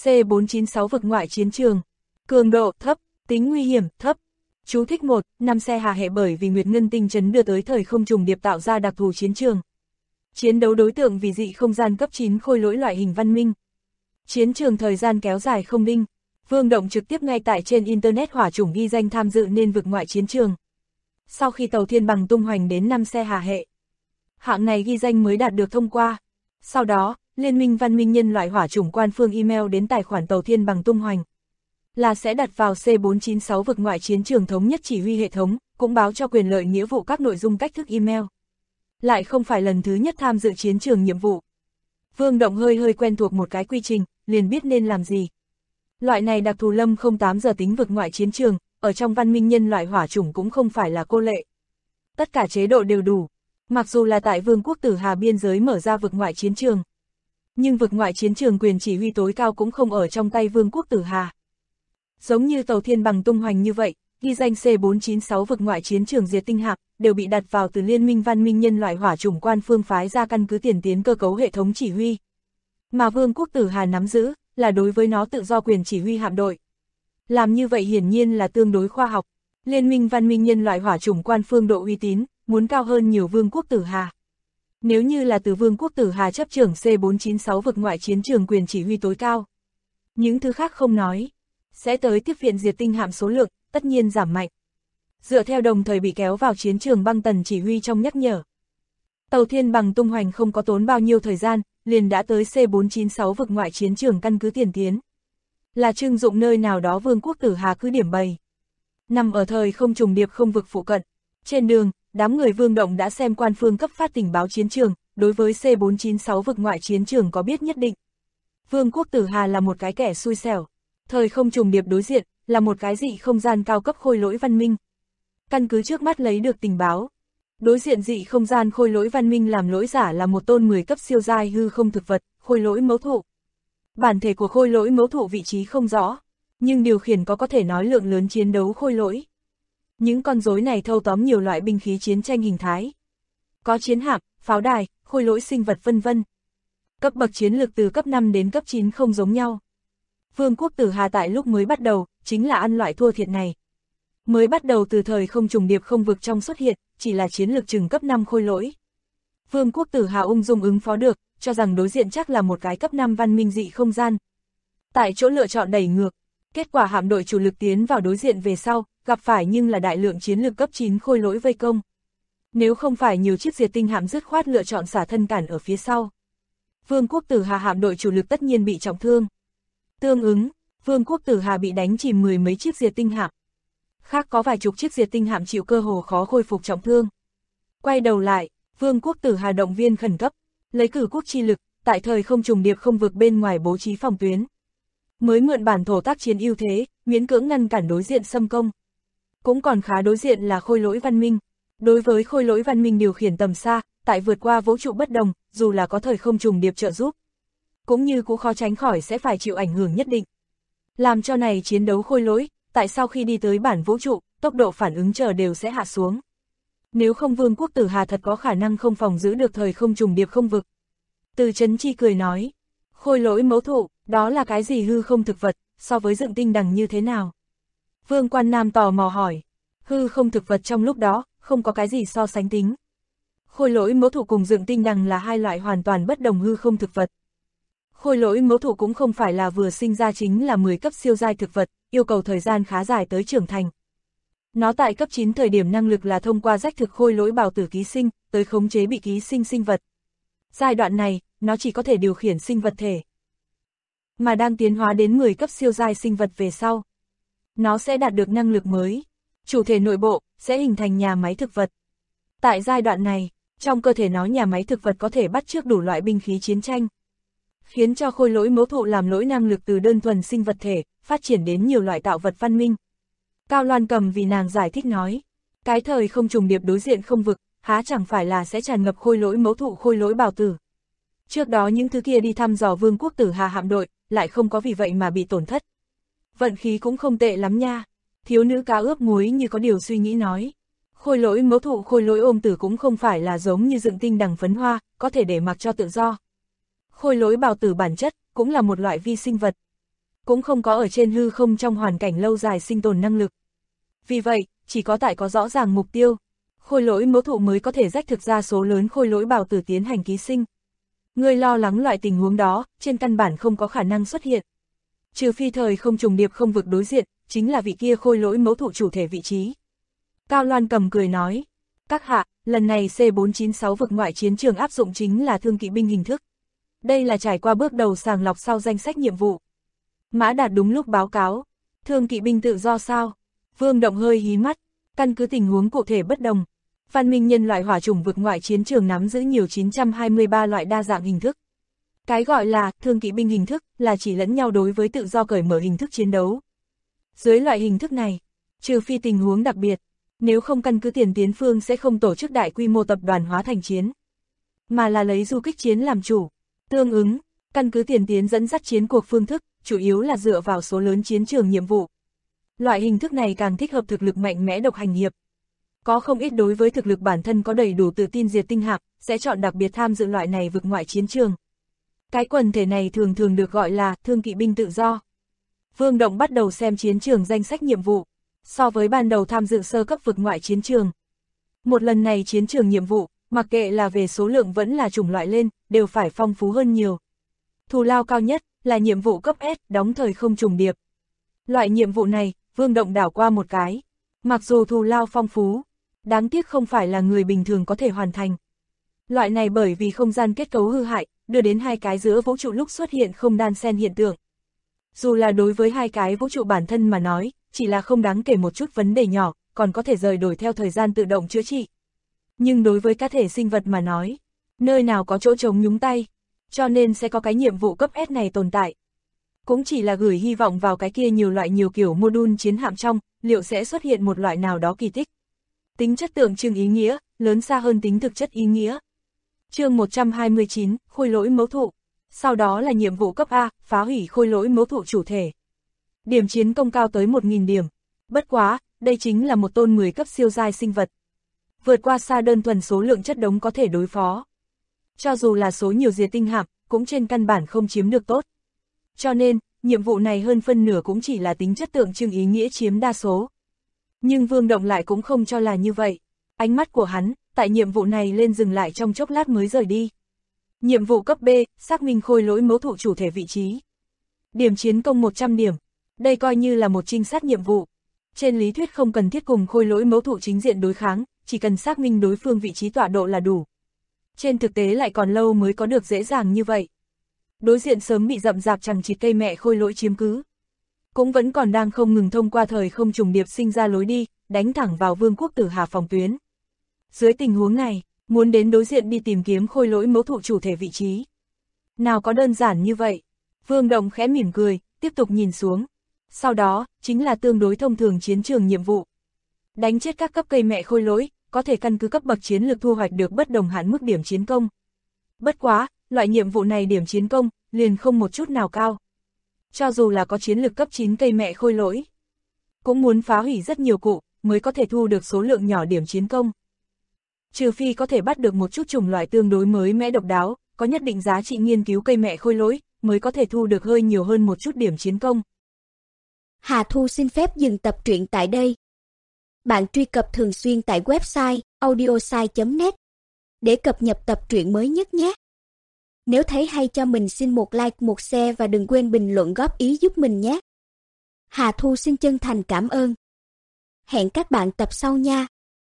C496 vực ngoại chiến trường. Cường độ thấp, tính nguy hiểm thấp. Chú thích 1, 5 xe Hà Hệ bởi vì Nguyệt Ngân tinh trấn đưa tới thời không trùng điệp tạo ra đặc thù chiến trường. Chiến đấu đối tượng vì dị không gian cấp 9 khôi lỗi loại hình văn minh. Chiến trường thời gian kéo dài không đinh. Vương Động trực tiếp ngay tại trên Internet hỏa chủng ghi danh tham dự nên vực ngoại chiến trường. Sau khi tàu Thiên Bằng tung hoành đến 5 xe Hà Hệ, hạng này ghi danh mới đạt được thông qua. Sau đó, Liên minh văn minh nhân loại hỏa chủng quan phương email đến tài khoản tàu Thiên Bằng tung hoành, là sẽ đặt vào C496 vực ngoại chiến trường thống nhất chỉ huy hệ thống, cũng báo cho quyền lợi nghĩa vụ các nội dung cách thức email. Lại không phải lần thứ nhất tham dự chiến trường nhiệm vụ. Vương Động hơi quen thuộc một cái quy trình, liền biết nên làm gì. Loại này đặc thù lâm 08 giờ tính vực ngoại chiến trường, ở trong văn minh nhân loại hỏa chủng cũng không phải là cô lệ. Tất cả chế độ đều đủ, mặc dù là tại Vương quốc Tử Hà biên giới mở ra vực ngoại chiến trường. Nhưng vực ngoại chiến trường quyền chỉ huy tối cao cũng không ở trong tay Vương quốc Tử Hà. Giống như tàu Thiên Bằng tung hoành như vậy, ghi danh C496 vực ngoại chiến trường diệt tinh hạm, đều bị đặt vào từ Liên minh văn minh nhân loại hỏa chủng quan phương phái ra căn cứ tiền tiến cơ cấu hệ thống chỉ huy. Mà Vương quốc Tử Hà nắm giữ, là đối với nó tự do quyền chỉ huy hạm đội. Làm như vậy hiển nhiên là tương đối khoa học. Liên minh văn minh nhân loại hỏa chủng quan phương độ uy tín, muốn cao hơn nhiều Vương quốc Tử Hà. Nếu như là từ Vương quốc Tử Hà chấp trưởng C496 vực ngoại chiến trường quyền chỉ huy tối cao, những thứ khác không nói, sẽ tới tiếp viện diệt tinh hạm số lượng, tất nhiên giảm mạnh. Dựa theo đồng thời bị kéo vào chiến trường băng tần chỉ huy trong nhắc nhở. Tàu Thiên Bằng tung hoành không có tốn bao nhiêu thời gian, liền đã tới C496 vực ngoại chiến trường căn cứ tiền tiến. Là trưng dụng nơi nào đó Vương quốc Tử Hà cứ điểm bày. Nằm ở thời không trùng điệp không vực phụ cận. Trên đường, đám người Vương Động đã xem quan phương cấp phát tình báo chiến trường, đối với C496 vực ngoại chiến trường có biết nhất định. Vương quốc Tử Hà là một cái kẻ xui xẻo. Thời không trùng điệp đối diện, là một cái dị không gian cao cấp khôi lỗi văn minh. Căn cứ trước mắt lấy được tình báo. Đối diện dị không gian khôi lỗi văn minh làm lỗi giả là một tôn 10 cấp siêu giai hư không thực vật, khôi lỗi mẫu thụ. Bản thể của khôi lỗi mẫu thụ vị trí không rõ, nhưng điều khiển có thể nói lượng lớn chiến đấu khôi lỗi. Những con rối này thâu tóm nhiều loại binh khí chiến tranh hình thái. Có chiến hạm, pháo đài, khôi lỗi sinh vật vân vân. Cấp bậc chiến lược từ cấp 5 đến cấp 9 không giống nhau. Vương quốc Tử Hà tại lúc mới bắt đầu, chính là ăn loại thua thiệt này. Mới bắt đầu từ thời không trùng điệp không vực trong xuất hiện, chỉ là chiến lược chừng cấp 5 khôi lỗi. Vương quốc Tử Hà ung dung ứng phó được, cho rằng đối diện chắc là một cái cấp 5 văn minh dị không gian. Tại chỗ lựa chọn đẩy ngược, kết quả hạm đội chủ lực tiến vào đối diện về sau, gặp phải nhưng là đại lượng chiến lược cấp 9 khôi lỗi vây công. Nếu không phải nhiều chiếc diệt tinh hạm dứt khoát lựa chọn xả thân cản ở phía sau, Vương quốc Tử Hà hạm đội chủ lực tất nhiên bị trọng thương. Tương ứng, Vương quốc Tử Hà bị đánh chìm 10 mấy chiếc diệt tinh hạm. Khác có vài chục chiếc diệt tinh hạm chịu cơ hồ khó khôi phục trọng thương. Quay đầu lại, Vương quốc Tử Hà động viên khẩn cấp, lấy cử quốc chi lực, tại thời không trùng điệp không vực bên ngoài bố trí phòng tuyến. Mới mượn bản thổ tác chiến ưu thế, miễn cưỡng ngăn cản đối diện xâm công. Cũng còn khá đối diện là khôi lỗi văn minh. Đối với khôi lỗi văn minh điều khiển tầm xa, tại vượt qua vũ trụ bất đồng, dù là có thời không trùng điệp trợ giúp, cũng như cũng khó tránh khỏi sẽ phải chịu ảnh hưởng nhất định. Làm cho này chiến đấu khôi lỗi, tại sau khi đi tới bản vũ trụ, tốc độ phản ứng chờ đều sẽ hạ xuống. Nếu không Vương quốc Tử Hà thật có khả năng không phòng giữ được thời không trùng điệp không vực. Từ Chấn Chi cười nói, khôi lỗi mẫu thụ, đó là cái gì hư không thực vật, so với dựng tinh đằng như thế nào? Vương Quan Nam tò mò hỏi, hư không thực vật trong lúc đó, không có cái gì so sánh tính. Khôi lỗi mẫu thụ cùng dựng tinh đằng là hai loại hoàn toàn bất đồng hư không thực vật. Khôi lỗi mẫu thụ cũng không phải là vừa sinh ra chính là 10 cấp siêu giai thực vật, yêu cầu thời gian khá dài tới trưởng thành. Nó tại cấp 9 thời điểm năng lực là thông qua rách thực khôi lỗi bào tử ký sinh, tới khống chế bị ký sinh sinh vật. Giai đoạn này, nó chỉ có thể điều khiển sinh vật thể. Mà đang tiến hóa đến 10 cấp siêu giai sinh vật về sau, nó sẽ đạt được năng lực mới. Chủ thể nội bộ, sẽ hình thành nhà máy thực vật. Tại giai đoạn này, trong cơ thể nó nhà máy thực vật có thể bắt chước đủ loại binh khí chiến tranh, khiến cho khôi lỗi mẫu thụ làm lỗi năng lực từ đơn thuần sinh vật thể, phát triển đến nhiều loại tạo vật văn minh. Cao Loan Cầm vì nàng giải thích nói, cái thời không trùng điệp đối diện không vực, há chẳng phải là sẽ tràn ngập khôi lỗi mẫu thụ khôi lỗi bào tử. Trước đó những thứ kia đi thăm dò Vương quốc Tử Hà hạm đội, lại không có vì vậy mà bị tổn thất. Vận khí cũng không tệ lắm nha. Thiếu nữ cá ướp muối như có điều suy nghĩ nói. Khôi lỗi mẫu thụ khôi lỗi ôm tử cũng không phải là giống như dựng tinh đằng phấn hoa, có thể để mặc cho tự do. Khôi lỗi bào tử bản chất, cũng là một loại vi sinh vật. Cũng không có ở trên hư không trong hoàn cảnh lâu dài sinh tồn năng lực. Vì vậy, chỉ có tại có rõ ràng mục tiêu, khôi lỗi mẫu thụ mới có thể rách thực ra số lớn khôi lỗi bào tử tiến hành ký sinh. Người lo lắng loại tình huống đó, trên căn bản không có khả năng xuất hiện. Trừ phi thời không trùng điệp không vực đối diện, chính là vị kia khôi lỗi mẫu thụ chủ thể vị trí. Cao Loan Cầm cười nói, các hạ, lần này C496 vực ngoại chiến trường áp dụng chính là thương kỵ binh hình thức. Đây là trải qua bước đầu sàng lọc sau danh sách nhiệm vụ. Mã Đạt đúng lúc báo cáo, thương kỵ binh tự do sao? Vương Động hơi hí mắt, căn cứ tình huống cụ thể bất đồng. Văn minh nhân loại hỏa chủng vực ngoại chiến trường nắm giữ nhiều 923 loại đa dạng hình thức. Cái gọi là thương kỵ binh hình thức là chỉ lẫn nhau đối với tự do cởi mở hình thức chiến đấu. Dưới loại hình thức này, trừ phi tình huống đặc biệt, nếu không căn cứ tiền tiến phương sẽ không tổ chức đại quy mô tập đoàn hóa thành chiến, mà là lấy du kích chiến làm chủ. Tương ứng, căn cứ tiền tiến dẫn dắt chiến cuộc phương thức, chủ yếu là dựa vào số lớn chiến trường nhiệm vụ. Loại hình thức này càng thích hợp thực lực mạnh mẽ độc hành hiệp. Có không ít đối với thực lực bản thân có đầy đủ tự tin diệt tinh hạm, sẽ chọn đặc biệt tham dự loại này vực ngoại chiến trường. Cái quần thể này thường thường được gọi là thương kỵ binh tự do. Vương Động bắt đầu xem chiến trường danh sách nhiệm vụ, so với ban đầu tham dự sơ cấp vực ngoại chiến trường. Một lần này chiến trường nhiệm vụ, mặc kệ là về số lượng vẫn là chủng loại lên, đều phải phong phú hơn nhiều. Thù lao cao nhất là nhiệm vụ cấp S, đóng thời không trùng điệp. Loại nhiệm vụ này, Vương Động đảo qua một cái. Mặc dù thù lao phong phú, đáng tiếc không phải là người bình thường có thể hoàn thành. Loại này bởi vì không gian kết cấu hư hại, đưa đến hai cái giữa vũ trụ lúc xuất hiện không đan xen hiện tượng. Dù là đối với hai cái vũ trụ bản thân mà nói, chỉ là không đáng kể một chút vấn đề nhỏ, còn có thể rời đổi theo thời gian tự động chữa trị. Nhưng đối với cá thể sinh vật mà nói, nơi nào có chỗ trống nhúng tay, cho nên sẽ có cái nhiệm vụ cấp S này tồn tại. Cũng chỉ là gửi hy vọng vào cái kia nhiều loại nhiều kiểu module chiến hạm trong, liệu sẽ xuất hiện một loại nào đó kỳ tích. Tính chất tượng trưng ý nghĩa, lớn xa hơn tính thực chất ý nghĩa. Chương 129, khôi lỗi mẫu thụ. Sau đó là nhiệm vụ cấp A, phá hủy khôi lỗi mẫu thụ chủ thể. Điểm chiến công cao tới 1000 điểm. Bất quá, đây chính là một tôn 10 cấp siêu giai sinh vật. Vượt qua xa đơn thuần số lượng chất đống có thể đối phó. Cho dù là số nhiều diệt tinh hạm, cũng trên căn bản không chiếm được tốt. Cho nên, nhiệm vụ này hơn phân nửa cũng chỉ là tính chất tượng trưng ý nghĩa chiếm đa số. Nhưng Vương Động lại cũng không cho là như vậy. Ánh mắt của hắn, tại nhiệm vụ này lên dừng lại trong chốc lát mới rời đi. Nhiệm vụ cấp B, xác minh khôi lỗi mẫu thụ chủ thể vị trí. Điểm chiến công 100 điểm. Đây coi như là một trinh sát nhiệm vụ. Trên lý thuyết không cần thiết cùng khôi lỗi mẫu thụ chính diện đối kháng, chỉ cần xác minh đối phương vị trí tọa độ là đủ. Trên thực tế lại còn lâu mới có được dễ dàng như vậy. Đối diện sớm bị rậm rạp chằng chịt cây mẹ khôi lỗi chiếm cứ. Cũng vẫn còn đang không ngừng thông qua thời không trùng điệp sinh ra lối đi, đánh thẳng vào Vương quốc Tử Hà phòng tuyến. Dưới tình huống này, muốn đến đối diện đi tìm kiếm khôi lỗi mẫu thụ chủ thể vị trí. Nào có đơn giản như vậy. Vương Động khẽ mỉm cười, tiếp tục nhìn xuống. Sau đó, chính là tương đối thông thường chiến trường nhiệm vụ. Đánh chết các cấp cây mẹ khôi lỗi, có thể căn cứ cấp bậc chiến lược thu hoạch được bất đồng hạn mức điểm chiến công. Bất quá, loại nhiệm vụ này điểm chiến công liền không một chút nào cao. Cho dù là có chiến lược cấp 9 cây mẹ khôi lỗi, cũng muốn phá hủy rất nhiều cụ mới có thể thu được số lượng nhỏ điểm chiến công. Trừ phi có thể bắt được một chút chủng loại tương đối mới mẽ độc đáo, có nhất định giá trị nghiên cứu cây mẹ khôi lỗi, mới có thể thu được hơi nhiều hơn một chút điểm chiến công. Hà Thu xin phép dừng tập truyện tại đây. Bạn truy cập thường xuyên tại website audiosai.net để cập nhật tập truyện mới nhất nhé. Nếu thấy hay cho mình xin một like, một share và đừng quên bình luận góp ý giúp mình nhé. Hà Thu xin chân thành cảm ơn. Hẹn các bạn tập sau nha.